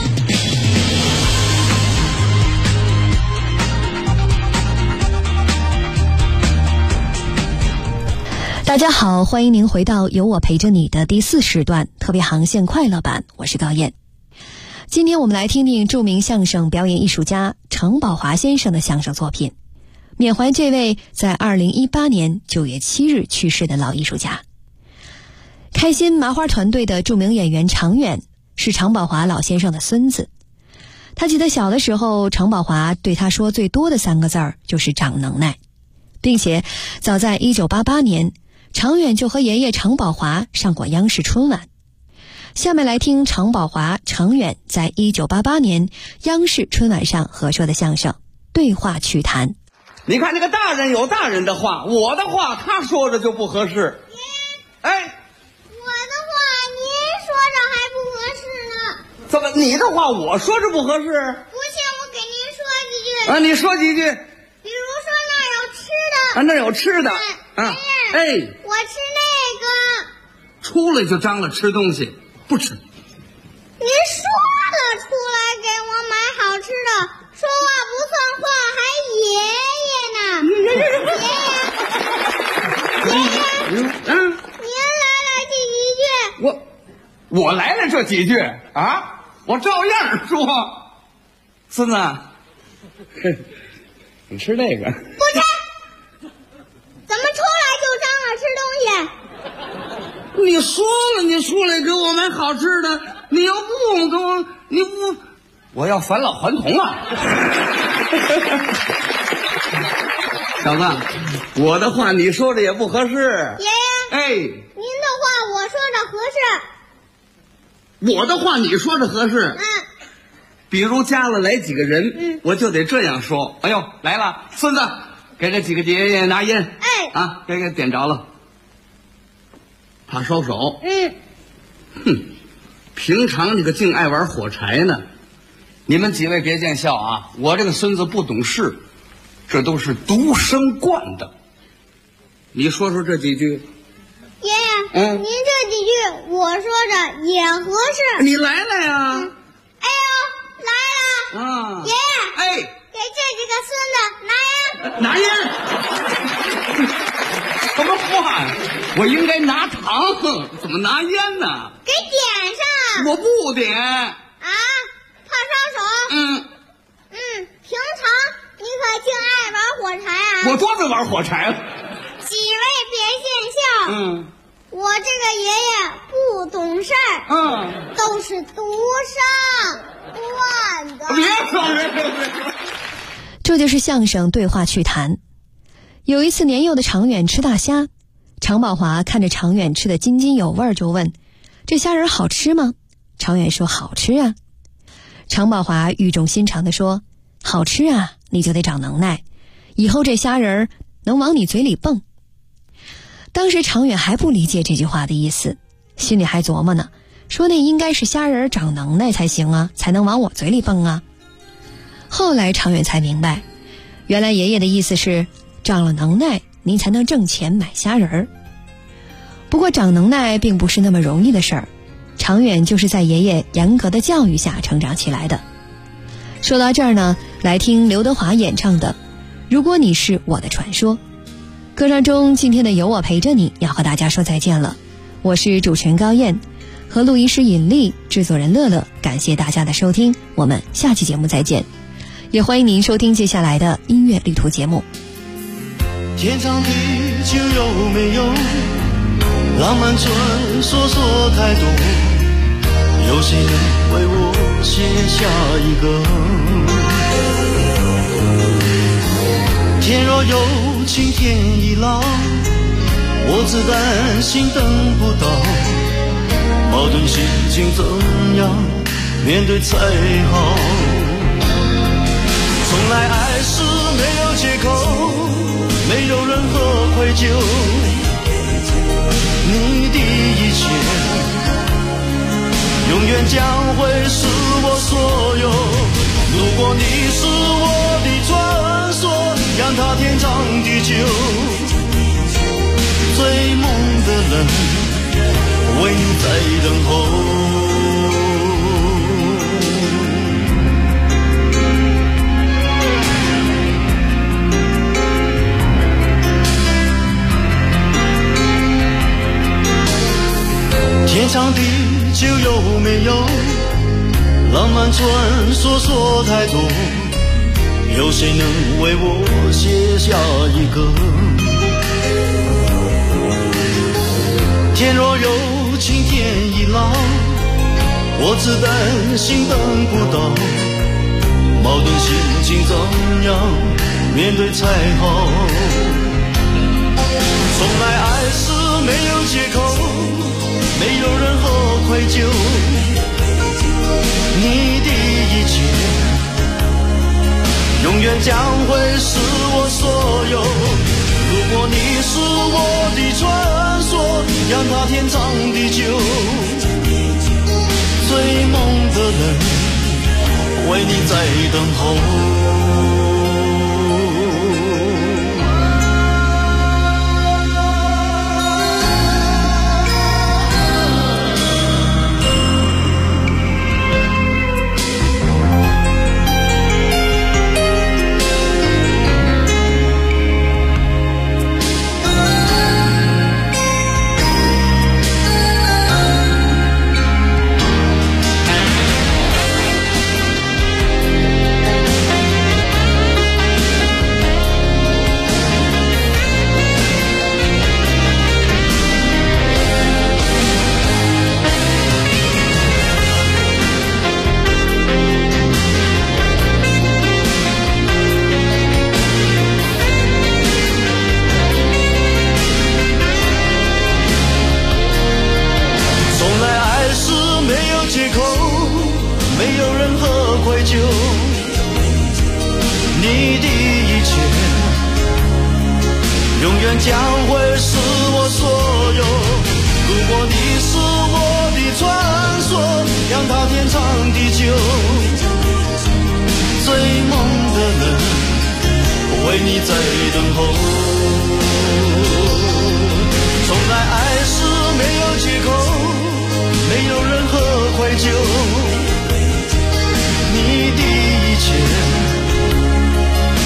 大家好，欢迎您回到有我陪着你的第4时段特别航线快乐版，我是高燕。今天我们来听听著名相声表演艺术家程宝华先生的相声作品，缅怀这位在2018年9月7日去世的老艺术家。开心麻花团队的著名演员常远是程宝华老先生的孙子。他记得小的时候，程宝华对他说最多的3个字儿就是长能耐，并且早在1988年，常远就和爷爷程宝华上过央视春晚。下面来听程宝华、程远在1988年央视春晚上合说的相声《对话趣谈》。 你看这个大人有大人的话，我的话他说着就不合适。哎， 我的话您说着还不合适呢。 怎么你的话我说着不合适？ 不信我给您说几句。 啊，你说几句。 比如说那儿有吃的。 啊，那儿有吃的。啊，哎， 我吃那个。 出来就张了吃东西，不吃。 您说了出来给我买好吃的，说话不算话，还爷爷呢。爷爷，您来了这几句。 我来了这几句啊，我照样说。孙子，你吃那个？ 不吃。怎么出来就张了吃东西？ 你说了，你出来给我买好吃的，你要不给我，你不，我要返老还童啊！小子，我的话你说的也不合适。 爷爷， 哎， 您的话我说着合适，我的话你说着合适。比如家里来几个人，我就得这样说。哎呦，来了，孙子，给这几个爷爷拿烟。 哎， 啊，给点着了。怕烧手。哼，平常这个净爱玩火柴呢。你们几位别见笑啊，我这个孙子不懂事，这都是独生惯的。你说说这几句。 爷爷，您这几句我说着也合适。 你来了呀。 哎呦，来了。 啊， 爷爷， 哎， 给这这个孙子拿烟？什么话呀？我应该拿糖，怎么拿烟呢？ 给点上。 我不点。 啊，怕烧手。平常你可净爱玩火柴啊。 我多会玩火柴了。 几位别见笑。我这个爷爷不懂事儿。都是独生惯的。 别说。 这就是相声对话趣谈。有一次年幼的常远吃大虾，常宝华看着常远吃得津津有味，就问：这虾仁好吃吗？常远说：好吃啊。常宝华语重心长地说：好吃啊，你就得长能耐，以后这虾仁能往你嘴里蹦。当时常远还不理解这句话的意思，心里还琢磨呢，说那应该是虾仁长能耐才行啊，才能往我嘴里蹦啊。后来常远才明白，原来爷爷的意思是长了能耐您才能挣钱买虾仁儿。不过长能耐并不是那么容易的事儿，常远就是在爷爷严格的教育下成长起来的。说到这儿呢，来听刘德华演唱的《如果你是我的传说》。歌声中，今天的有我陪着你要和大家说再见了。我是主持人高燕，和录音师尹丽，制作人乐乐，感谢大家的收听，我们下期节目再见。也欢迎您收听接下来的音乐旅途节目。 天长地久有没有浪漫传说说太多，有谁能为我写下一个？天若有情天亦老，我只担心等不到，矛盾心情怎样面对才好？从来爱是没有借口，没有任何愧疚，你的一切永远将会是我所有。如果你是我的传说，让它天长地久，追梦的人为你在等候。天长地久有没有浪漫传说说太多，有谁能为我写下一个？天若有情天亦老，我只担心等不到，矛盾心情怎样面对才好？从来爱是没有借口，没有任何愧疚，你的一切永远将会是我所有。如果你是我的传说，让它天长地久，追梦的人为你在等候。将会是我所有。如果你是我的传说，让它天长地久，追梦的人为你在等候。从来爱是没有借口，没有任何愧疚，你的一切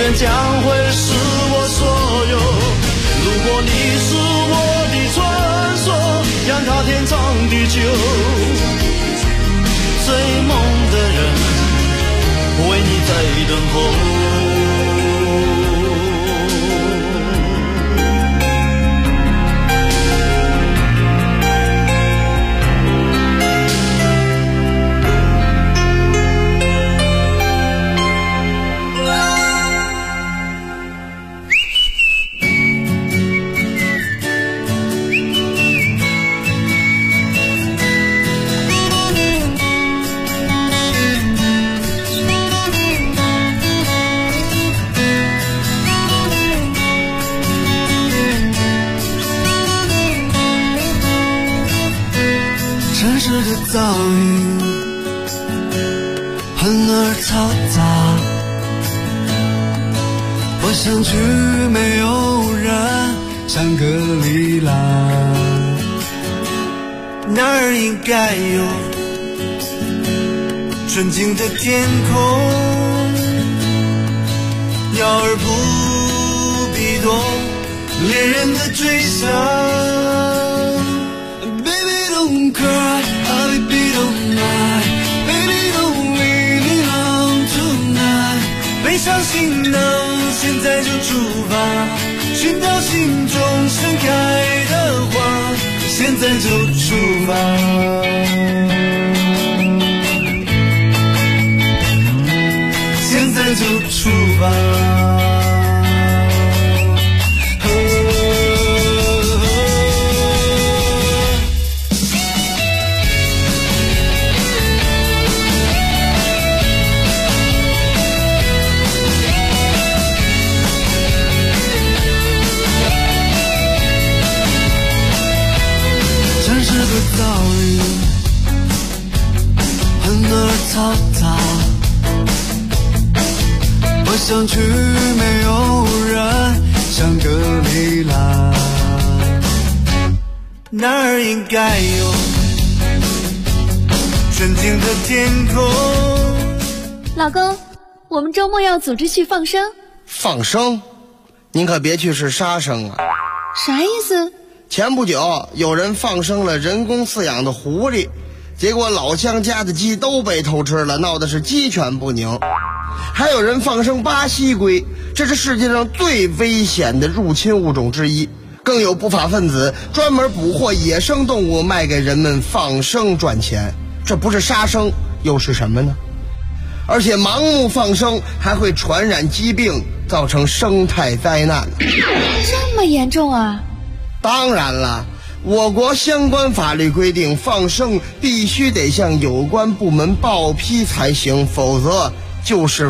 人将会是我所有。如果你是我的传说，让它天长地久。追梦的人，为你在等候。城市的噪音很而嘈杂，我想去没有人，香格里拉，那儿应该有纯净的天空，要而不必多恋人的追想。Don't cry, baby, don't lie, baby, don't leave me alone tonight. 背上行囊，现在就出发，寻找心中盛开的花，现在就出发。现在就出发。噪音很而嘈杂，我想去没有人，香格里拉，那儿应该有纯净的天空。 老公，我们周末要组织去放生。 放生？您可别去是杀生啊。 啥意思？ 前不久有人放生了人工饲养的狐狸，结果老乡家的鸡都被偷吃了，闹的是鸡犬不宁。还有人放生巴西龟，这是世界上最危险的入侵物种之一。更有不法分子专门捕获野生动物卖给人们放生赚钱，这不是杀生又是什么呢？而且盲目放生还会传染疾病，造成生态灾难。 这么严重啊？ 当然了，我国相关法律规定，放生必须得向有关部门报批才行，否则就是